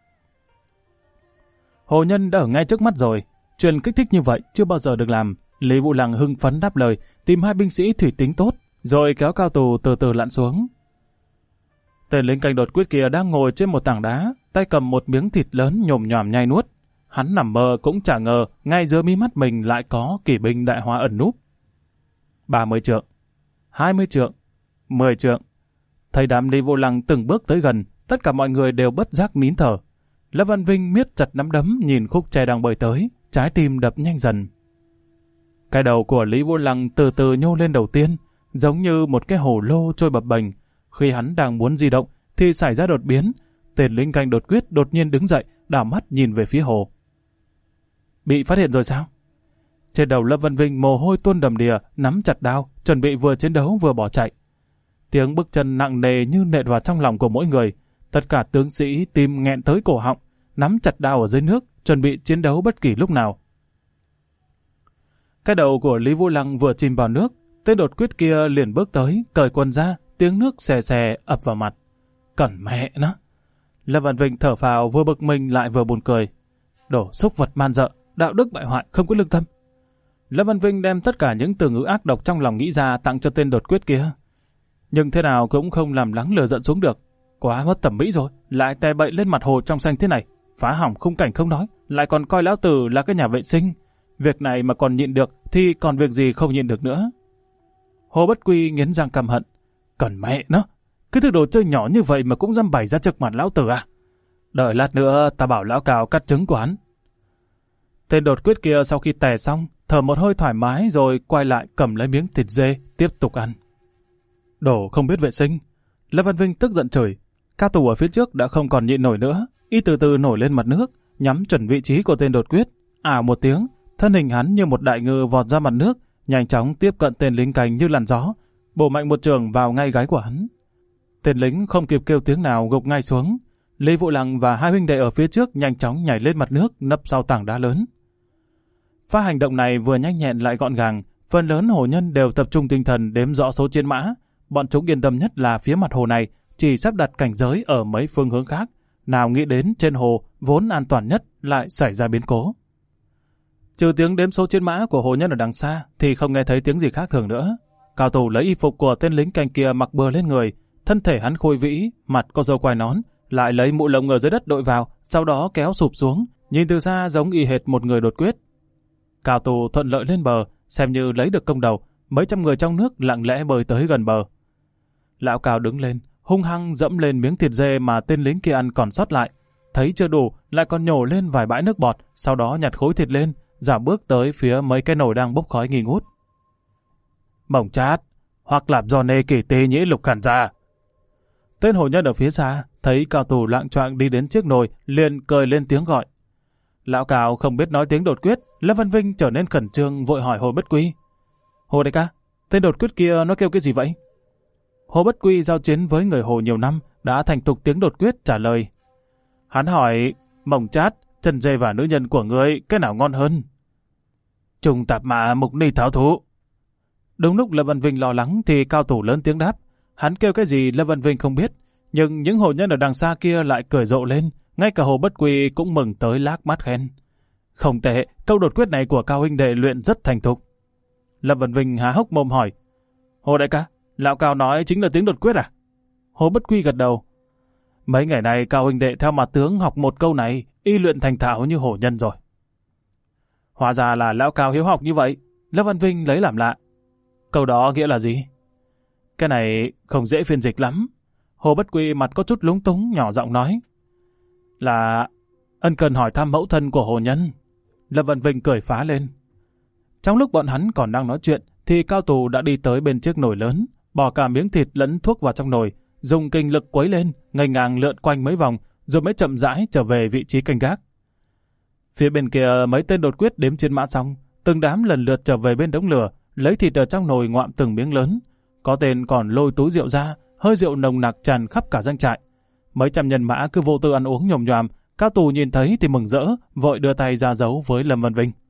Hồ nhân đã ở ngay trước mắt rồi, chuyện kích thích như vậy chưa bao giờ được làm. Lý Vũ Lăng hưng phấn đáp lời, tìm hai binh sĩ thủy tính tốt, rồi kéo Cao Tù từ từ lặn xuống. Tên lính canh đột quyết kia đang ngồi trên một tảng đá, tay cầm một miếng thịt lớn nhồm nhòm nhai nuốt. Hắn nằm mơ cũng chả ngờ, ngay dưới mí mắt mình lại có kỵ binh Đại Hoa ẩn núp. 30 trượng, 20 trượng, 10 trượng. Thấy đám Lý Vũ Lăng từng bước tới gần, tất cả mọi người đều bất giác nín thở. Lâm Văn Vinh miết chặt nắm đấm nhìn khúc tre đang bơi tới, trái tim đập nhanh dần. Cái đầu của Lý Vũ Lăng từ từ nhô lên đầu tiên, giống như một cái hồ lô trôi bập bềnh. Khi hắn đang muốn di động thì xảy ra đột biến. Tên lính canh đột quyết đột nhiên đứng dậy, đảo mắt nhìn về phía hồ. Bị phát hiện rồi sao? Trên đầu Lâm Văn Vinh mồ hôi tuôn đầm đìa, nắm chặt đao, chuẩn bị vừa chiến đấu vừa bỏ chạy. Tiếng bước chân nặng nề như nện vào trong lòng của mỗi người. Tất cả tướng sĩ tim nghẹn tới cổ họng, nắm chặt đao ở dưới nước, chuẩn bị chiến đấu bất kỳ lúc nào. Cái đầu của Lý Vũ Lăng vừa chìm vào nước, tên đột quyết kia liền bước tới, cởi quần ra, tiếng nước xè xè ập vào mặt. Cẩn mẹ nó! Lâm Văn Vinh thở phào vừa bực mình lại vừa buồn cười. Đổ xúc vật man dợ, đạo đức bại hoại không có lương tâm. Lâm Văn Vinh đem tất cả những từ ngữ ác độc trong lòng nghĩ ra tặng cho tên đột quyết kia. Nhưng thế nào cũng không làm lắng lửa giận xuống được. Quá mất thẩm mỹ rồi, lại tè bậy lên mặt hồ trong xanh thế này. Phá hỏng khung cảnh không nói, lại còn coi lão tử là cái nhà vệ sinh. Việc này mà còn nhịn được thì còn việc gì không nhịn được nữa. Hồ Bất Quy nghiến răng căm hận. Còn mẹ nó, cái thứ đồ chơi nhỏ như vậy mà cũng dám bày ra trước mặt lão tử à? Đợi lát nữa ta bảo lão Cào cắt trứng của hắn. Tên đột quyết kia sau khi tè xong, thở một hơi thoải mái rồi quay lại cầm lấy miếng thịt dê tiếp tục ăn. Đồ không biết vệ sinh. Lâm Văn Vinh tức giận chửi. Cao thủ ở phía trước đã không còn nhịn nổi nữa, y từ từ nổi lên mặt nước, nhắm chuẩn vị trí của tên đột quyết. Ảo một tiếng, thân hình hắn như một đại ngư vọt ra mặt nước, nhanh chóng tiếp cận tên lính canh như làn gió, bổ mạnh một chưởng vào ngay gáy của hắn. Tên lính không kịp kêu tiếng nào gục ngay xuống. Lý Vũ Lăng và hai huynh đệ ở phía trước nhanh chóng nhảy lên mặt nước, nấp sau tảng đá lớn. Pha hành động này vừa nhanh nhẹn lại gọn gàng, phần lớn hồ nhân đều tập trung tinh thần đếm rõ số chiến mã. Bọn chúng yên tâm nhất là phía mặt hồ này, chỉ sắp đặt cảnh giới ở mấy phương hướng khác. Nào nghĩ đến trên hồ vốn an toàn nhất lại xảy ra biến cố. Trừ tiếng đếm số chiến mã của hồ nhân ở đằng xa thì không nghe thấy tiếng gì khác thường nữa. Cao thủ lấy y phục của tên lính canh kia mặc bừa lên người, thân thể hắn khôi vĩ, mặt có râu quai nón, lại lấy mũ lông ở dưới đất đội vào, sau đó kéo sụp xuống, nhìn từ xa giống y hệt một người đột quyết. Cao thủ thuận lợi lên bờ, xem như lấy được công đầu, mấy trăm người trong nước lặng lẽ bơi tới gần bờ. Lão Cao đứng lên, hung hăng dẫm lên miếng thịt dê mà tên lính kia ăn còn sót lại, thấy chưa đủ, lại còn nhổ lên vài bãi nước bọt, sau đó nhặt khối thịt lên, dạo bước tới phía mấy cái nồi đang bốc khói nghi ngút. Mỏng chát, hoặc lạp do nê kỳ tê nhĩ lục khản ra. Tên hồ nhân ở phía xa, thấy Cao thủ lạng choạng đi đến chiếc nồi, liền cười lên tiếng gọi. Lão Cao không biết nói tiếng đột quyết, Lâm Văn Vinh trở nên khẩn trương vội hỏi Hồ Bất Quy. Hồ đại ca, tên đột quyết kia nó kêu cái gì vậy? Hồ Bất Quy giao chiến với người Hồ nhiều năm, đã thành thục tiếng đột quyết trả lời. Hắn hỏi, mỏng chát, chân dê và nữ nhân của ngươi, cái nào ngon hơn? Trùng tạp mã mục ni thảo thú. Đúng lúc Lâm Văn Vinh lo lắng thì Cao thủ lớn tiếng đáp. Hắn kêu cái gì Lâm Văn Vinh không biết, nhưng những hồ nhân ở đằng xa kia lại cười rộ lên, ngay cả Hồ Bất Quy cũng mừng tới lác mắt khen. Không tệ, câu đột quyết này của Cao huynh đệ luyện rất thành thục. Lâm Văn Vinh há hốc mồm hỏi. Hồ đại ca, lão Cao nói chính là tiếng đột quyết à? Hồ Bất Quy gật đầu. Mấy ngày này Cao huynh đệ theo mặt tướng học một câu này, y luyện thành thạo như hổ nhân rồi. Hóa ra là lão Cao hiếu học như vậy. Lâm Văn Vinh lấy làm lạ. Câu đó nghĩa là gì? Cái này không dễ phiên dịch lắm. Hồ Bất Quy mặt có chút lúng túng nhỏ giọng nói. Là ân cần hỏi thăm mẫu thân của hồ nhân. Lâm Văn Vinh cười phá lên. Trong lúc bọn hắn còn đang nói chuyện thì Cao thủ đã đi tới bên chiếc nồi lớn, bỏ cả miếng thịt lẫn thuốc vào trong nồi, dùng kinh lực quấy lên, nghênh ngang lượn quanh mấy vòng, rồi mới chậm rãi trở về vị trí canh gác. Phía bên kia mấy tên đột quyết đếm chiến mã xong, từng đám lần lượt trở về bên đống lửa, lấy thịt ở trong nồi ngoạm từng miếng lớn. Có tên còn lôi túi rượu ra, hơi rượu nồng nặc tràn khắp cả doanh trại. Mấy trăm nhân mã cứ vô tư ăn uống nhồm nhoàm, Cao thủ nhìn thấy thì mừng rỡ, vội đưa tay ra giấu với Lâm Văn Vinh.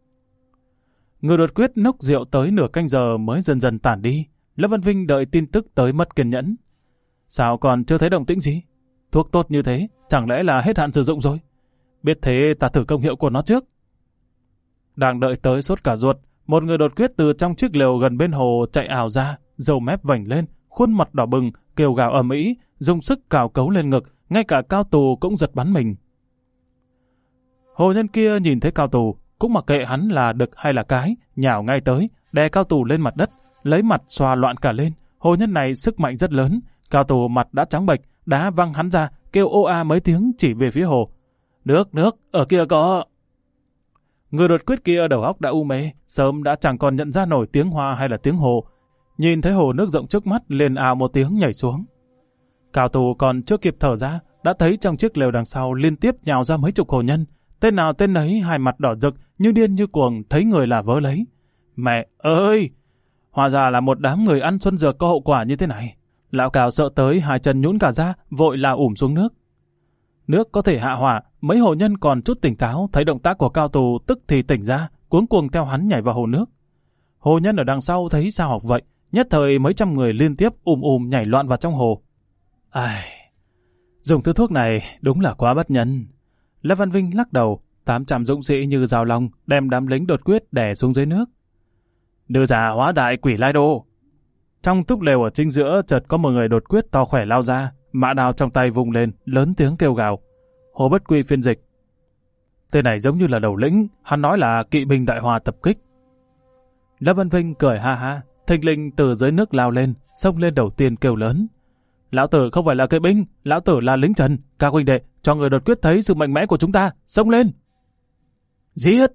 Người đột quyết nốc rượu tới nửa canh giờ mới dần dần tản đi. Lâm Văn Vinh đợi tin tức tới mất kiên nhẫn. Sao còn chưa thấy động tĩnh gì? Thuốc tốt như thế, chẳng lẽ là hết hạn sử dụng rồi? Biết thế ta thử công hiệu của nó trước. Đang đợi tới sốt cả ruột, một người đột quyết từ trong chiếc lều gần bên hồ chạy ảo ra, râu mép vành lên, khuôn mặt đỏ bừng, kêu gào ầm ĩ, dùng sức cào cấu lên ngực, ngay cả Cao thủ cũng giật bắn mình. Hồ nhân kia nhìn thấy Cao thủ, cũng mặc kệ hắn là đực hay là cái, nhào ngay tới, đè Cao thủ lên mặt đất, lấy mặt xoa loạn cả lên. Hồ nhân này sức mạnh rất lớn, Cao thủ mặt đã trắng bệch, đá văng hắn ra, kêu ô a mấy tiếng chỉ về phía hồ. Nước, ở kia có. Người đột quyết kia đầu óc đã u mê, sớm đã chẳng còn nhận ra nổi tiếng hoa hay là tiếng hồ. Nhìn thấy hồ nước rộng trước mắt liền ào một tiếng nhảy xuống. Cao thủ còn chưa kịp thở ra, đã thấy trong chiếc lều đằng sau liên tiếp nhào ra mấy chục hồ nhân. Tên nào tên nấy hai mặt đỏ rực, như điên như cuồng, thấy người là vớ lấy. Mẹ ơi! Hóa ra là một đám người ăn xuân dược có hậu quả như thế này. Lão Cao sợ tới hai chân nhũn cả ra, vội lao xuống nước. Nước có thể hạ hỏa, mấy hồ nhân còn chút tỉnh táo, thấy động tác của Cao thủ tức thì tỉnh ra, cuống cuồng theo hắn nhảy vào hồ nước. Hồ nhân ở đằng sau thấy sao học vậy, nhất thời mấy trăm người liên tiếp nhảy loạn vào trong hồ. Ai... dùng thứ thuốc này đúng là quá bất nhân. Lâm Văn Vinh lắc đầu, 800 dũng sĩ như rào long đem đám lính đột quyết đè xuống dưới nước. Đưa già hóa đại quỷ lai đô. Trong túp lều ở chính giữa chợt có một người đột quyết to khỏe lao ra, mã đao trong tay vung lên, lớn tiếng kêu gào. Hồ Bất Quy phiên dịch. Tên này giống như là đầu lĩnh, hắn nói là kỵ binh đại hòa tập kích. Lâm Văn Vinh cười ha ha, thình lình từ dưới nước lao lên, xông lên đầu tiên kêu lớn. Lão tử không phải là kỵ binh, lão tử là lính trần, các huynh đệ, cho người đột quyết thấy sự mạnh mẽ của chúng ta, xông lên. Giết!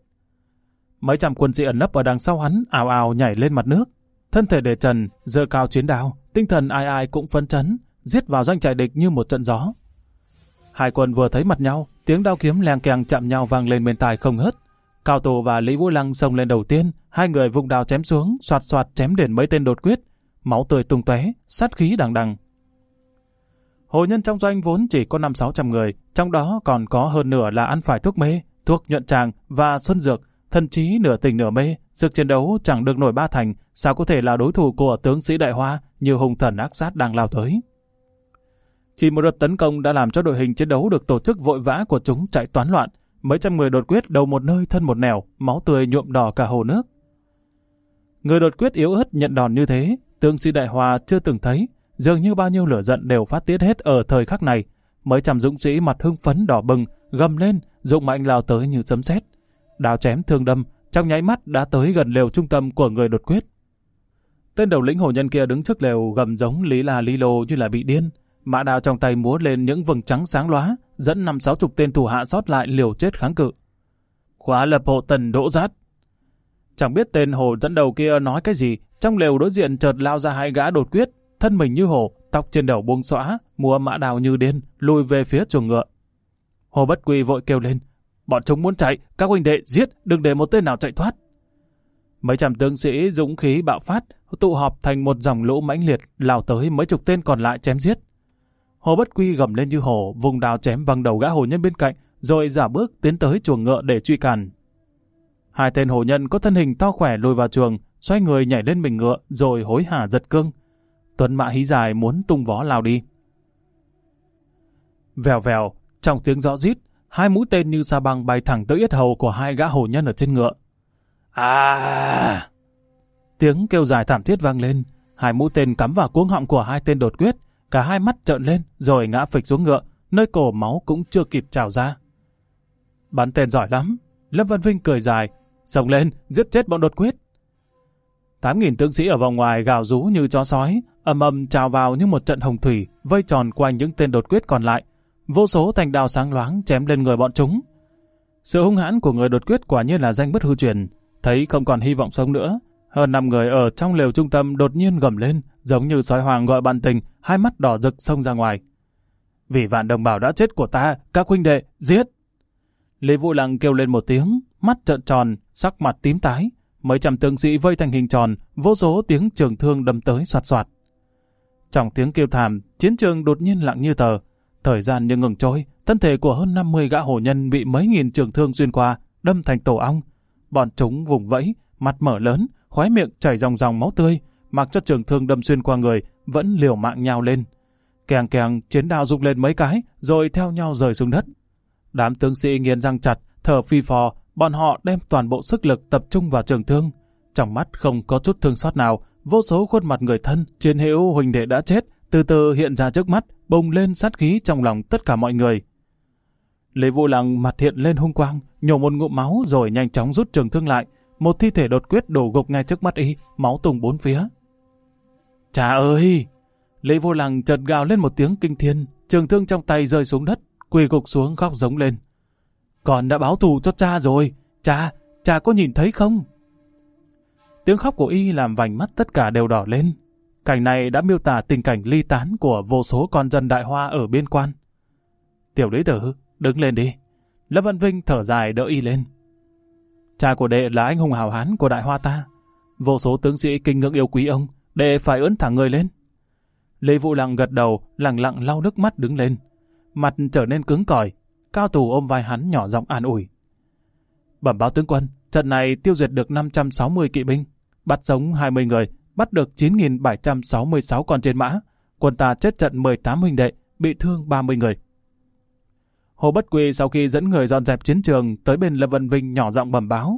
Mấy trăm quân sĩ ẩn nấp ở đằng sau hắn ào ào nhảy lên mặt nước, thân thể để trần, giơ cao chiến đao, tinh thần ai ai cũng phấn chấn, giết vào doanh trại địch như một trận gió. Hai quân vừa thấy mặt nhau, tiếng đao kiếm leng keng chạm nhau vang lên bên tai không ngớt. Cao Tổ và Lý Vũ Lăng xông lên đầu tiên, hai người vung đao chém xuống, xoạt xoạt chém đến mấy tên đột quyết, máu tươi tung tóe, sát khí đằng đằng. Hồ nhân trong doanh vốn chỉ có 500-600 người, trong đó còn có hơn nửa là ăn phải thuốc mê, thuốc nhuận tràng và xuân dược, thậm chí nửa tình nửa mê, sức chiến đấu chẳng được nổi ba thành, sao có thể là đối thủ của tướng sĩ Đại Hoa như hung thần ác sát đang lao tới. Chỉ một đợt tấn công đã làm cho đội hình chiến đấu được tổ chức vội vã của chúng chạy toán loạn, mấy trăm người đột quyết đầu một nơi thân một nẻo, máu tươi nhuộm đỏ cả hồ nước. Người đột quyết yếu ớt nhận đòn như thế, tướng sĩ Đại Hoa chưa từng thấy, dường như bao nhiêu lửa giận đều phát tiết hết ở thời khắc này. Mấy trăm dũng sĩ mặt hưng phấn đỏ bừng, gầm lên, dụng mạnh lao tới như sấm sét. Đao chém thương đâm, trong nháy mắt đã tới gần lều trung tâm của người đột quyết. Tên đầu lĩnh hồ nhân kia đứng trước lều gầm giống lý là lý lô như là bị điên. Mã đao trong tay múa lên những vầng trắng sáng lóa, dẫn 50-60 tên thủ hạ sót lại liều chết kháng cự. Khóa lập hộ tần đỗ rát. Chẳng biết tên hồ dẫn đầu kia nói cái gì, trong lều đối diện chợt lao ra hai gã đột quyết, thân mình như hổ, tóc trên đầu buông xõa, múa mã đao như điên, lùi về phía chuồng ngựa. Hồ Bất Quy vội kêu lên, bọn chúng muốn chạy, các huynh đệ giết, đừng để một tên nào chạy thoát. Mấy trăm tướng sĩ dũng khí bạo phát, tụ họp thành một dòng lũ mãnh liệt, lao tới mấy chục tên còn lại chém giết. Hồ Bất Quy gầm lên như hổ, vùng đao chém văng đầu gã hồ nhân bên cạnh, rồi giả bước tiến tới chuồng ngựa để truy càn. Hai tên hồ nhân có thân hình to khỏe lùi vào chuồng, xoay người nhảy lên mình ngựa, rồi hối hả giật cương. Tuấn mã hí dài muốn tung vó lao đi. Vèo vèo, trong tiếng rõ rít, hai mũi tên như sa băng bay thẳng tới yết hầu của hai gã hồ nhân ở trên ngựa. À! Tiếng kêu dài thảm thiết vang lên, hai mũi tên cắm vào cuống họng của hai tên đột quyết, cả hai mắt trợn lên rồi ngã phịch xuống ngựa, nơi cổ máu cũng chưa kịp trào ra. Bắn tên giỏi lắm, Lâm Văn Vinh cười dài, xông lên, giết chết bọn đột quyết. 8.000 tướng sĩ ở vòng ngoài gào rú như chó sói, ầm ầm trào vào như một trận hồng thủy, vây tròn quanh những tên đột quyết còn lại. Vô số thanh đao sáng loáng chém lên người bọn chúng. Sự hung hãn của người đột quyết quả nhiên là danh bất hư truyền. Thấy không còn hy vọng sống nữa, hơn 5 người ở trong lều trung tâm đột nhiên gầm lên, giống như sói hoàng gọi bạn tình, hai mắt đỏ rực xông ra ngoài. Vì vạn đồng bào đã chết của ta, các huynh đệ, giết! Lý Vũ Lăng kêu lên một tiếng, mắt trợn tròn, sắc mặt tím tái. Mấy trăm tướng sĩ vây thành hình tròn, vô số tiếng trường thương đâm tới xoạt xoạt. Trong tiếng kêu thảm, chiến trường đột nhiên lặng như tờ. Thời gian như ngừng trôi, thân thể của hơn 50 gã hồ nhân bị mấy nghìn trường thương xuyên qua, đâm thành tổ ong. Bọn chúng vùng vẫy, mặt mở lớn, khóe miệng chảy ròng ròng máu tươi, mặc cho trường thương đâm xuyên qua người, vẫn liều mạng nhào lên. Keng keng, chiến đao rung lên mấy cái, rồi theo nhau rơi xuống đất. Đám tướng sĩ nghiến răng chặt, thở phì phò, bọn họ đem toàn bộ sức lực tập trung vào trường thương. Trong mắt không có chút thương xót nào, vô số khuôn mặt người thân, chiến hữu huynh đệ đã chết, từ từ hiện ra trước mắt, bùng lên sát khí trong lòng tất cả mọi người. Lý Vũ Lăng mặt hiện lên hung quang, nhổ một ngụm máu rồi nhanh chóng rút trường thương lại. Một thi thể đột quyết đổ gục ngay trước mắt y, máu tung bốn phía. Cha ơi! Lý Vũ Lăng chợt gào lên một tiếng kinh thiên, trường thương trong tay rơi xuống đất, quỳ gục xuống khóc giống lên. Con đã báo thù cho cha rồi, cha có nhìn thấy không? Tiếng khóc của y làm vành mắt tất cả đều đỏ lên. Cảnh này đã miêu tả tình cảnh ly tán của vô số con dân Đại Hoa ở biên quan. Tiểu đệ tử, đứng lên đi. Lâm Văn Vinh thở dài đỡ y lên. Cha của đệ là anh hùng hào hán của Đại Hoa ta. Vô số tướng sĩ kính ngưỡng yêu quý ông, đệ phải ưỡn thẳng người lên. Lý Vũ Lăng gật đầu, lặng lặng lau nước mắt đứng lên. Mặt trở nên cứng cỏi. Cao Tù ôm vai hắn nhỏ giọng an ủi. Bẩm báo tướng quân, trận này tiêu diệt được 560 kỵ binh, bắt sống 20 người, bắt được 9.766 con trên mã. Quân ta chết trận 18 huynh đệ, bị thương 30 người. Hồ Bất Quy sau khi dẫn người dọn dẹp chiến trường tới bên Lâm Văn Vinh nhỏ giọng bẩm báo.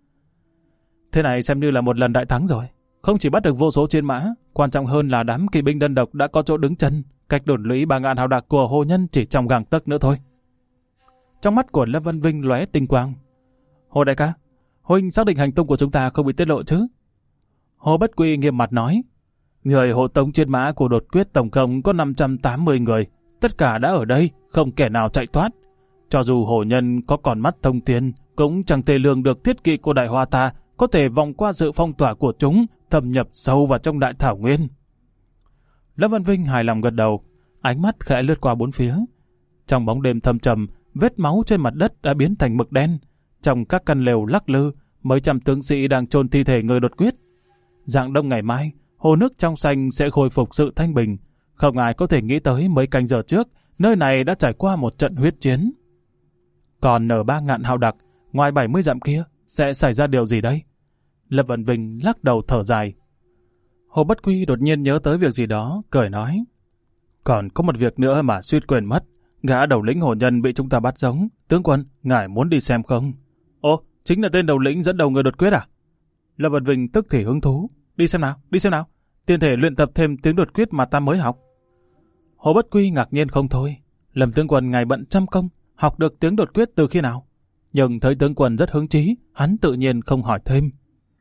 Thế này xem như là một lần đại thắng rồi. Không chỉ bắt được vô số trên mã, quan trọng hơn là đám kỵ binh đơn độc đã có chỗ đứng chân, cách đồn lũy 3.000 hào đặc của hồ nhân chỉ trong gang tấc nữa thôi. Trong mắt của Lâm Văn Vinh lóe tinh quang. Hồ đại ca, huynh xác định hành tung của chúng ta không bị tiết lộ chứ? Hồ Bất Quy nghiêm mặt nói. Người hộ tống trên mã của đột quyết tổng cộng có 580 người, tất cả đã ở đây, không kẻ nào chạy thoát. Cho dù hồ nhân có còn mắt thông thiên, cũng chẳng thể lường được thiết kỵ của Đại Hoa ta có thể vòng qua sự phong tỏa của chúng, thâm nhập sâu vào trong đại thảo nguyên. Lâm Văn Vinh hài lòng gật đầu, ánh mắt khẽ lướt qua bốn phía. Trong bóng đêm thâm trầm, vết máu trên mặt đất đã biến thành mực đen. Trong các căn lều lắc lư, mấy trăm tướng sĩ đang chôn thi thể người đột quyết. Rạng đông ngày mai, hồ nước trong xanh sẽ khôi phục sự thanh bình. Không ai có thể nghĩ tới mấy canh giờ trước, nơi này đã trải qua một trận huyết chiến. Còn ở 3 ngạn hào đặc, ngoài 70 dặm kia, sẽ xảy ra điều gì đây? Lâm Văn Vinh lắc đầu thở dài. Hồ Bất Quy đột nhiên nhớ tới việc gì đó, cười nói. Còn có một việc nữa mà suýt quên mất. Gã đầu lĩnh hồ nhân bị chúng ta bắt sống. Tướng quân, ngài muốn đi xem không? Ồ, chính là tên đầu lĩnh dẫn đầu người đột quyết à? Lâm Văn Vinh tức thì hứng thú. Đi xem nào. Tiên thể luyện tập thêm tiếng đột quyết mà ta mới học. Hồ Bất Quy ngạc nhiên không thôi. Lâm tướng quân ngài bận trăm công, học được tiếng đột quyết từ khi nào? Nhưng thấy tướng quân rất hứng chí, hắn tự nhiên không hỏi thêm.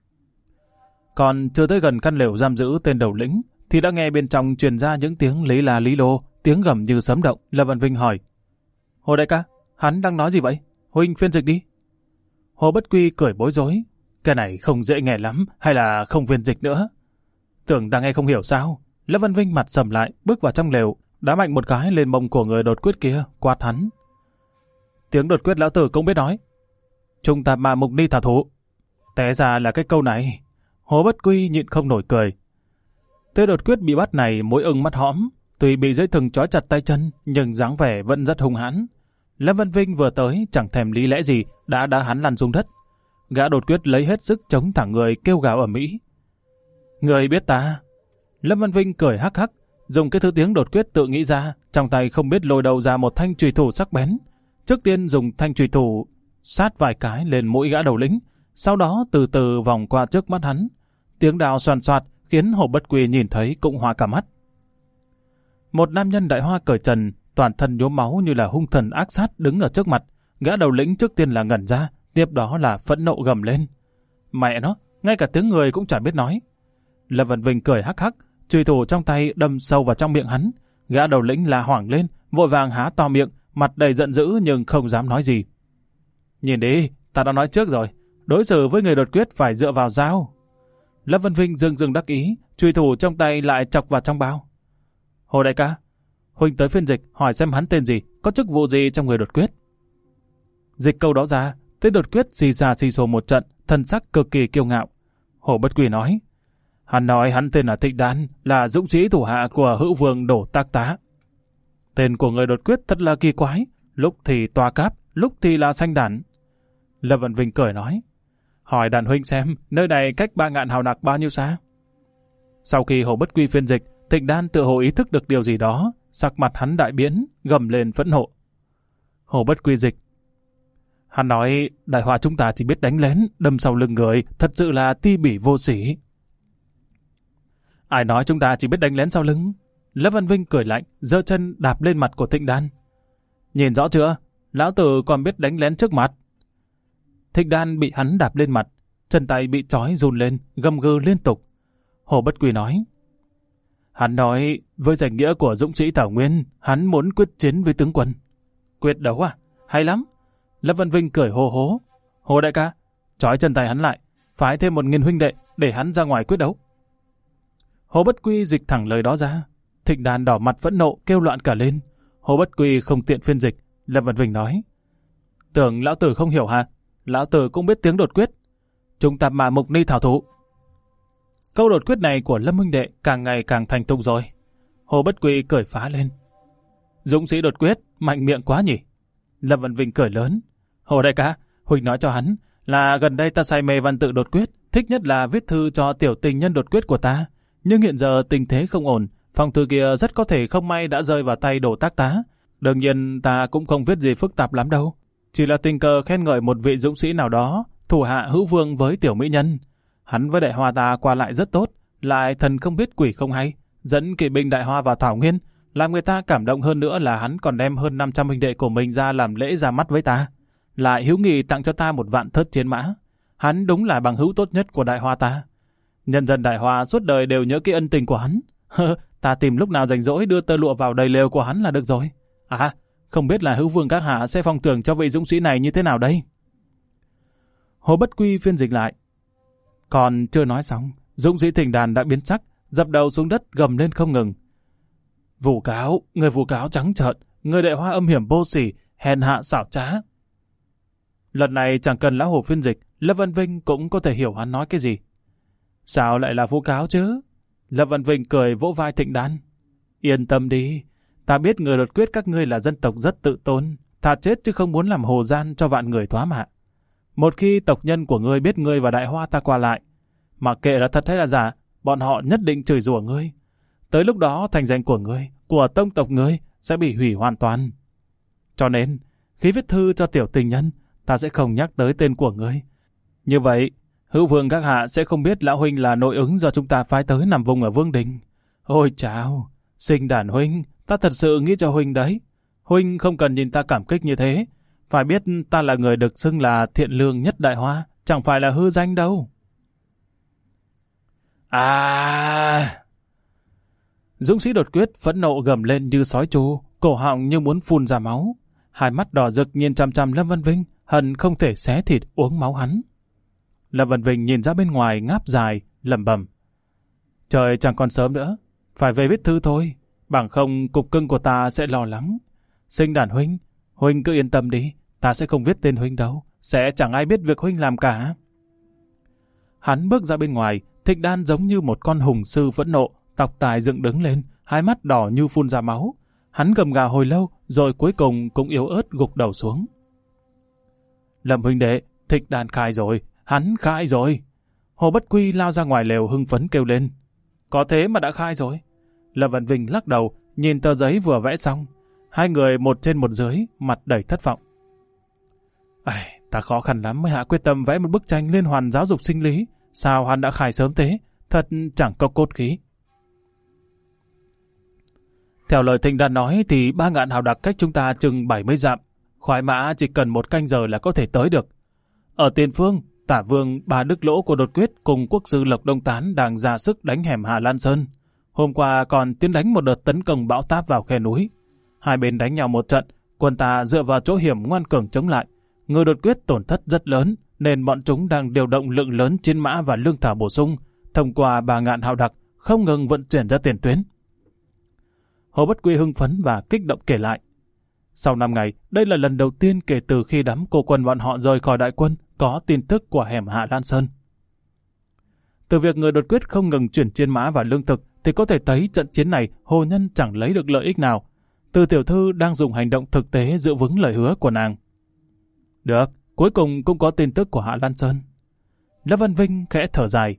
Còn chưa tới gần căn lều giam giữ tên đầu lĩnh, thì đã nghe bên trong truyền ra những tiếng lý la lý lô, tiếng gầm như sấm động. Lâm Văn Vinh hỏi. Hồ đại ca, hắn đang nói gì vậy? Huynh phiên dịch đi. Hồ Bất Quy cười bối rối. Cái này không dễ nghe lắm, hay là không phiên dịch nữa? Tưởng ta nghe không hiểu sao? Lâm Văn Vinh mặt sầm lại, bước vào trong lều, đá mạnh một cái lên mông của người đột quyết kia, quát hắn. Tiếng đột quyết lão tử cũng biết nói. Chúng ta mà mục ni thảo thủ. Té ra là cái câu này. Hồ Bất Quy nhịn không nổi cười. Tên đột quyết bị bắt này mũi ưng mắt hõm, tuy bị dây thừng trói chặt tay chân, nhưng dáng vẻ vẫn rất hung hãn. Lâm Văn Vinh vừa tới chẳng thèm lý lẽ gì, đã đá hắn lăn xuống đất. Gã đột quyết lấy hết sức chống thẳng người, kêu gào ở Mỹ. Người biết ta. Lâm Văn Vinh cười hắc hắc, dùng cái thứ tiếng đột quyết tự nghĩ ra, trong tay không biết lôi đầu ra một thanh chùy thủ sắc bén. Trước tiên dùng thanh chùy thủ sát vài cái lên mũi gã đầu lĩnh, sau đó từ từ vòng qua trước mắt hắn. Tiếng đao xoàn xoạt khiến Hồ Bất Quy nhìn thấy cũng hoa cả mắt. Một nam nhân đại hoa cởi trần, toàn thân nhuốm máu như là hung thần ác sát đứng ở trước mặt. Gã đầu lĩnh trước tiên là ngẩn ra, tiếp đó là phẫn nộ gầm lên. Mẹ nó, ngay cả tiếng người cũng chả biết nói. Lâm Văn Vinh cười hắc hắc, chùy thủ trong tay đâm sâu vào trong miệng hắn. Gã đầu lĩnh la hoảng lên, vội vàng há to miệng, mặt đầy giận dữ nhưng không dám nói gì. Nhìn đi, ta đã nói trước rồi, đối xử với người đột quyết phải dựa vào dao. Lâm Văn Vinh dưng đắc ý, chùy thủ trong tay lại chọc vào trong bao. Hồ đại ca, huynh tới phiên dịch hỏi xem hắn tên gì, có chức vụ gì trong người đột quyết. Dịch câu đó ra, tên đột quyết xì xà xì xồ một trận, thân sắc cực kỳ kiêu ngạo. Hồ Bất Quy nói, hắn nói hắn tên là Thịnh Đan, là dũng sĩ thủ hạ của Hữu Vương Đổ Tác Tá. Tên của người đột quyết thật là kỳ quái, lúc thì toa cáp, lúc thì là xanh đản. Lâm Văn Vinh cười nói, hỏi đàn huynh xem, nơi này cách 3 ngạn hào nặc bao nhiêu xa? Sau khi Hồ Bất Quy phiên dịch, Thịnh Đan tự hồ ý thức được điều gì đó, sắc mặt hắn đại biến, gầm lên phẫn nộ. Hồ Bất Quy dịch, hắn nói đại hòa chúng ta chỉ biết đánh lén, đâm sau lưng người, thật sự là ti bỉ vô sỉ. Ai nói chúng ta chỉ biết đánh lén sau lưng? Lâm Văn Vinh cười lạnh, giơ chân đạp lên mặt của Thịnh Đan. Nhìn rõ chưa? Lão tử còn biết đánh lén trước mặt. Thịnh Đan bị hắn đạp lên mặt, chân tay bị trói run lên, gầm gừ liên tục. Hồ Bất Quy nói, hắn nói với danh nghĩa của dũng sĩ Thảo Nguyên, hắn muốn quyết chiến với tướng quân. Quyết đấu à? Hay lắm. Lâm Văn Vinh cười hô hố. Hồ đại ca, trói chân tay hắn lại, phái thêm 1000 huynh đệ để hắn ra ngoài quyết đấu. Hồ Bất Quy dịch thẳng lời đó ra. Thịnh Đan đỏ mặt phẫn nộ kêu loạn cả lên. Hồ Bất Quy không tiện phiên dịch. Lâm Văn Vinh nói, tưởng lão tử không hiểu hả? Lão tử cũng biết tiếng đột quyết. Chúng ta mà mục ni thảo thủ. Câu đột quyết này của Lâm huynh đệ càng ngày càng thành thục rồi. Hồ Bất Quy cười phá lên. Dũng sĩ đột quyết, mạnh miệng quá nhỉ? Lâm Văn Vinh cười lớn. Hồ đại ca, huynh nói cho hắn là gần đây ta say mê văn tự đột quyết, thích nhất là viết thư cho tiểu tình nhân đột quyết của ta. Nhưng hiện giờ tình thế không ổn, phong thư kia rất có thể không may đã rơi vào tay Đổ Tác Tá. Đương nhiên ta cũng không viết gì phức tạp lắm đâu. Chỉ là tình cờ khen ngợi một vị dũng sĩ nào đó, thủ hạ Hữu Vương với tiểu mỹ nhân. Hắn với đại hoa ta qua lại rất tốt, lại thần không biết quỷ không hay, dẫn kỵ binh đại hoa vào Thảo Nguyên. Làm người ta cảm động hơn nữa là hắn còn đem hơn 500 huynh đệ của mình ra làm lễ ra mắt với ta. Lại hữu nghị tặng cho ta một vạn thớt chiến mã. Hắn đúng là bằng hữu tốt nhất của đại hoa ta. Nhân dân đại hoa suốt đời đều nhớ cái ân tình của hắn. Ta tìm lúc nào rảnh rỗi đưa tơ lụa vào đầy lều của hắn là được rồi. À, không biết là Hữu Vương các hạ sẽ phong thưởng cho vị dũng sĩ này như thế nào đây? Hồ Bất Quy phiên dịch lại. Còn chưa nói xong, dũng sĩ Thịnh Đan đã biến sắc, dập đầu xuống đất gầm lên không ngừng. Người vu cáo trắng trợn, người đệ hoa âm hiểm vô sỉ, hèn hạ xảo trá. Lần này chẳng cần lão hổ phiên dịch, Lâm Văn Vinh cũng có thể hiểu hắn nói cái gì. Sao lại là vu cáo chứ? Lâm Văn Vinh cười vỗ vai Thịnh Đan. Yên tâm đi, ta biết người đột quyết các ngươi là dân tộc rất tự tôn, thà chết chứ không muốn làm hồ gian cho vạn người thoá mạ. Một khi tộc nhân của ngươi biết ngươi và đại hoa ta qua lại, mặc kệ là thật hay là giả, bọn họ nhất định chửi rủa ngươi. Tới lúc đó thành danh của ngươi, của tông tộc ngươi sẽ bị hủy hoàn toàn. Cho nên, khi viết thư cho tiểu tình nhân, ta sẽ không nhắc tới tên của ngươi. Như vậy, hữu vương các hạ sẽ không biết lão huynh là nội ứng do chúng ta phái tới nằm vùng ở Vương Đình. Ôi chào, Sinh Đàn huynh, ta thật sự nghĩ cho huynh đấy. Huynh không cần nhìn ta cảm kích như thế. Phải biết ta là người được xưng là thiện lương nhất Đại Hoa, chẳng phải là hư danh đâu. Dũng sĩ đột quyết phẫn nộ gầm lên như sói tru, cổ họng như muốn phun ra máu. Hai mắt đỏ rực nhìn chằm chằm Lâm Văn Vinh, hận không thể xé thịt uống máu hắn. Lâm Văn Vinh nhìn ra bên ngoài ngáp dài, lẩm bẩm. Trời chẳng còn sớm nữa, phải về viết thư thôi, bằng không cục cưng của ta sẽ lo lắng. Sinh Đàn huynh, huynh cứ yên tâm đi, ta sẽ không viết tên huynh đâu, sẽ chẳng ai biết việc huynh làm cả. Hắn bước ra bên ngoài, Thịnh Đan giống như một con hùng sư phẫn nộ, tóc tai dựng đứng lên, hai mắt đỏ như phun ra máu. Hắn gầm gào hồi lâu, rồi cuối cùng cũng yếu ớt gục đầu xuống. Lâm huynh đệ, Thịnh Đan khai rồi, hắn khai rồi. Hồ Bất Quy lao ra ngoài lều hưng phấn kêu lên. Có thế mà đã khai rồi. Lâm Văn Vinh lắc đầu, nhìn tờ giấy vừa vẽ xong. Hai người một trên một dưới, mặt đầy thất vọng. Ta khó khăn lắm mới hạ quyết tâm vẽ một bức tranh liên hoàn giáo dục sinh lý. Sao hắn đã khai sớm thế? Thật chẳng có cốt khí. Theo lời Thịnh Đan nói thì 3.000 hào đặc cách chúng ta chừng 70 dặm. Khoái mã chỉ cần 1 canh giờ là có thể tới được. Ở tiền phương, Tả Vương Ba Đức Lỗ của đột quyết cùng quốc sư Lộc Đông Tán đang ra sức đánh hẻm Hà Lan Sơn. Hôm qua còn tiến đánh một đợt tấn công bão táp vào khe núi. Hai bên đánh nhau một trận, quân ta dựa vào chỗ hiểm ngoan cường chống lại. Người đột quyết tổn thất rất lớn, nên bọn chúng đang điều động lượng lớn chiến mã và lương thảo bổ sung, thông qua 3.000 hào đặc, không ngừng vận chuyển ra tiền tuyến. Hồ Bất Quy hưng phấn và kích động kể lại. Sau 5 ngày, đây là lần đầu tiên kể từ khi đám cô quân bọn họ rời khỏi đại quân, có tin tức của hẻm Hạ Lan Sơn. Từ việc người đột quyết không ngừng chuyển chiến mã và lương thực, thì có thể thấy trận chiến này Hồ Nhân chẳng lấy được lợi ích nào. Từ tiểu thư đang dùng hành động thực tế giữ vững lời hứa của nàng. Được, cuối cùng cũng có tin tức của Hạ Lan Sơn. Lâm Văn Vinh khẽ thở dài.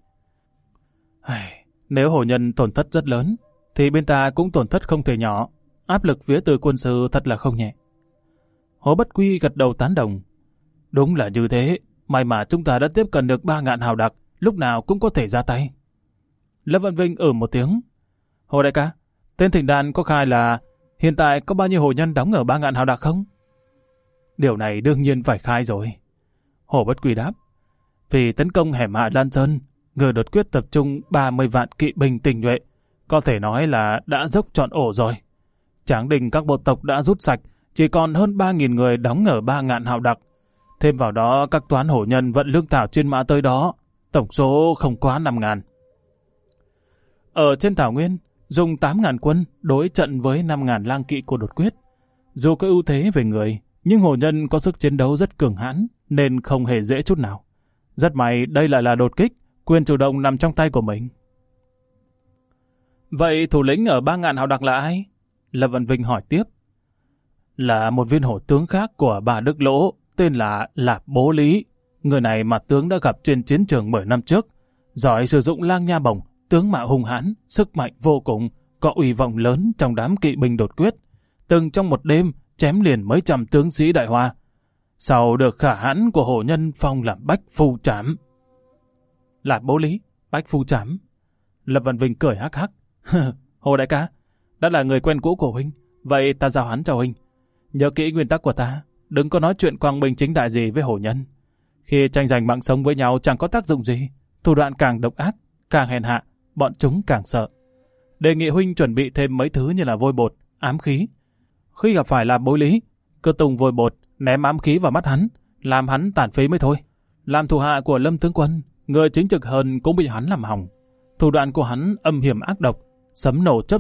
Nếu Hồ Nhân tổn thất rất lớn, thì bên ta cũng tổn thất không thể nhỏ. Áp lực phía từ quân sự thật là không nhẹ. Hồ Bất Quy gật đầu tán đồng. Đúng là như thế, may mà chúng ta đã tiếp cận được 3.000 hào đặc, lúc nào cũng có thể ra tay. Lâm Văn Vinh một tiếng. Hồ đại ca, tên Thịnh Đan có khai là hiện tại có bao nhiêu hồ nhân đóng ở 3.000 hào đặc không? Điều này đương nhiên phải khai rồi. Hồ Bất Quy đáp. Vì tấn công hẻm Hạ Lan Sơn, người đột quyết tập trung 30 vạn kỵ binh tinh nhuệ, có thể nói là đã dốc trọn ổ rồi. Tráng đình các bộ tộc đã rút sạch, chỉ còn hơn 3.000 người đóng ở 3.000 hào đặc. Thêm vào đó các toán hổ nhân vận lương thảo trên mã tới đó, tổng số không quá 5.000. Ở trên Thảo Nguyên, dùng 8.000 quân đối trận với 5.000 lang kỵ của đột quyết. Dù có ưu thế về người, nhưng hổ nhân có sức chiến đấu rất cường hãn, nên không hề dễ chút nào. Rất may đây lại là đột kích, quyền chủ động nằm trong tay của mình. Vậy thủ lĩnh ở 3.000 hào đặc là ai? Lâm Văn Vinh hỏi tiếp. Là một viên hổ tướng khác của Ba Đức Lỗ, tên là Lạp Bố Lý. Người này mà tướng đã gặp trên chiến trường 10 năm trước. Giỏi sử dụng lang nha bổng, tướng mạo hung hãn, sức mạnh vô cùng, có uy vọng lớn trong đám kỵ binh đột quyết. Từng trong một đêm chém liền mấy trăm tướng sĩ Đại Hoa. Sau được khả hãn của hổ nhân phong làm Bách Phu Trảm. Lạp Bố Lý, Bách Phu Trảm. Lâm Văn Vinh cười hắc hắc. Hồ đại ca, đã là người quen cũ của huynh, vậy ta giao hắn cho huynh. Nhớ kỹ nguyên tắc của ta, đừng có nói chuyện quang minh chính đại gì với hổ nhân. Khi tranh giành mạng sống với nhau chẳng có tác dụng gì, thủ đoạn càng độc ác, càng hèn hạ, bọn chúng càng sợ. Đề nghị huynh chuẩn bị thêm mấy thứ như là vôi bột, ám khí. Khi gặp phải Lạp Bố Lý, cứ tung vôi bột, ném ám khí vào mắt hắn, làm hắn tàn phế mới thôi. Làm thủ hạ của Lâm tướng quân, người chính trực hơn cũng bị hắn làm hỏng. Thủ đoạn của hắn âm hiểm ác độc, sấm nổ chớp giật,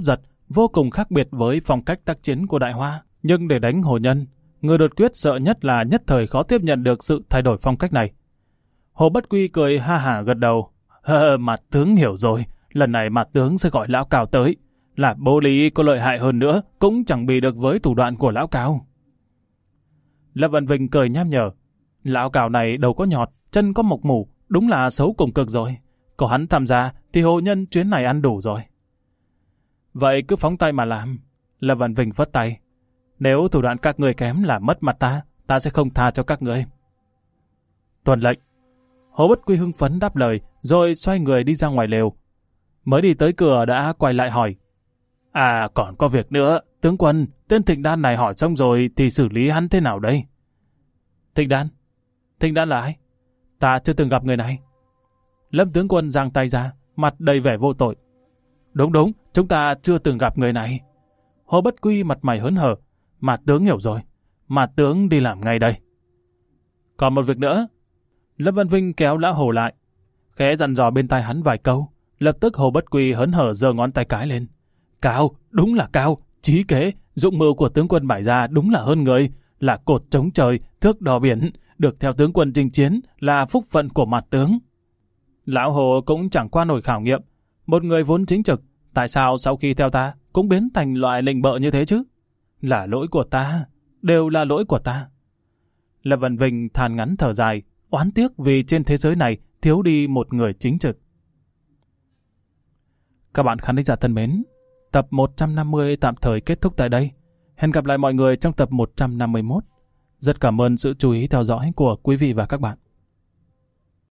vô cùng khác biệt với phong cách tác chiến của Đại Hoa. Nhưng để đánh Hồ Nhân, người đột quyết sợ nhất là nhất thời khó tiếp nhận được sự thay đổi phong cách này. Hồ Bất Quy cười ha hả gật đầu. Mặt tướng hiểu rồi, lần này mặt tướng sẽ gọi lão Cao tới. Là Bố Lý có lợi hại hơn nữa, cũng chẳng bị được với thủ đoạn của lão Cao. Lâm Vân Vinh cười nham nhở. Lão Cao này đầu có nhọt, chân có mộc mủ, đúng là xấu cùng cực rồi. Có hắn tham gia thì Hồ Nhân chuyến này ăn đủ rồi. Vậy cứ phóng tay mà làm. Lâm Vân Vinh phất tay. Nếu thủ đoạn các người kém là mất mặt ta sẽ không tha cho các người. Tuân lệnh. Hồ Bất Quy hưng phấn đáp lời, rồi xoay người đi ra ngoài lều. Mới đi tới cửa đã quay lại hỏi. Còn có việc nữa, tướng quân, tên Thịnh Đan này hỏi xong rồi thì xử lý hắn thế nào đây? Thịnh Đan? Thịnh Đan là ai? Ta chưa từng gặp người này. Lâm tướng quân giang tay ra, mặt đầy vẻ vô tội. Đúng, chúng ta chưa từng gặp người này. Hồ Bất Quy mặt mày hớn hở. Mà tướng hiểu rồi, mà tướng đi làm ngay đây. Còn một việc nữa. Lâm Văn Vinh kéo lão Hồ lại, khẽ dặn dò bên tai hắn vài câu. Lập tức Hồ Bất Quy hớn hở giơ ngón tay cái lên. Cao, đúng là cao, trí kế, dụng mưu của tướng quân bày ra đúng là hơn người, là cột chống trời, thước đo biển, được theo tướng quân chinh chiến là phúc phận của mặt tướng. Lão Hồ cũng chẳng qua nổi khảo nghiệm, một người vốn chính trực, tại sao sau khi theo ta cũng biến thành loại lình bợ như thế chứ? Là lỗi của ta, đều là lỗi của ta. Lâm Văn Vinh than ngắn thở dài, oán tiếc vì trên thế giới này thiếu đi một người chính trực. Các bạn khán giả thân mến, tập 150 tạm thời kết thúc tại đây. Hẹn gặp lại mọi người trong tập 151. Rất cảm ơn sự chú ý theo dõi của quý vị và các bạn.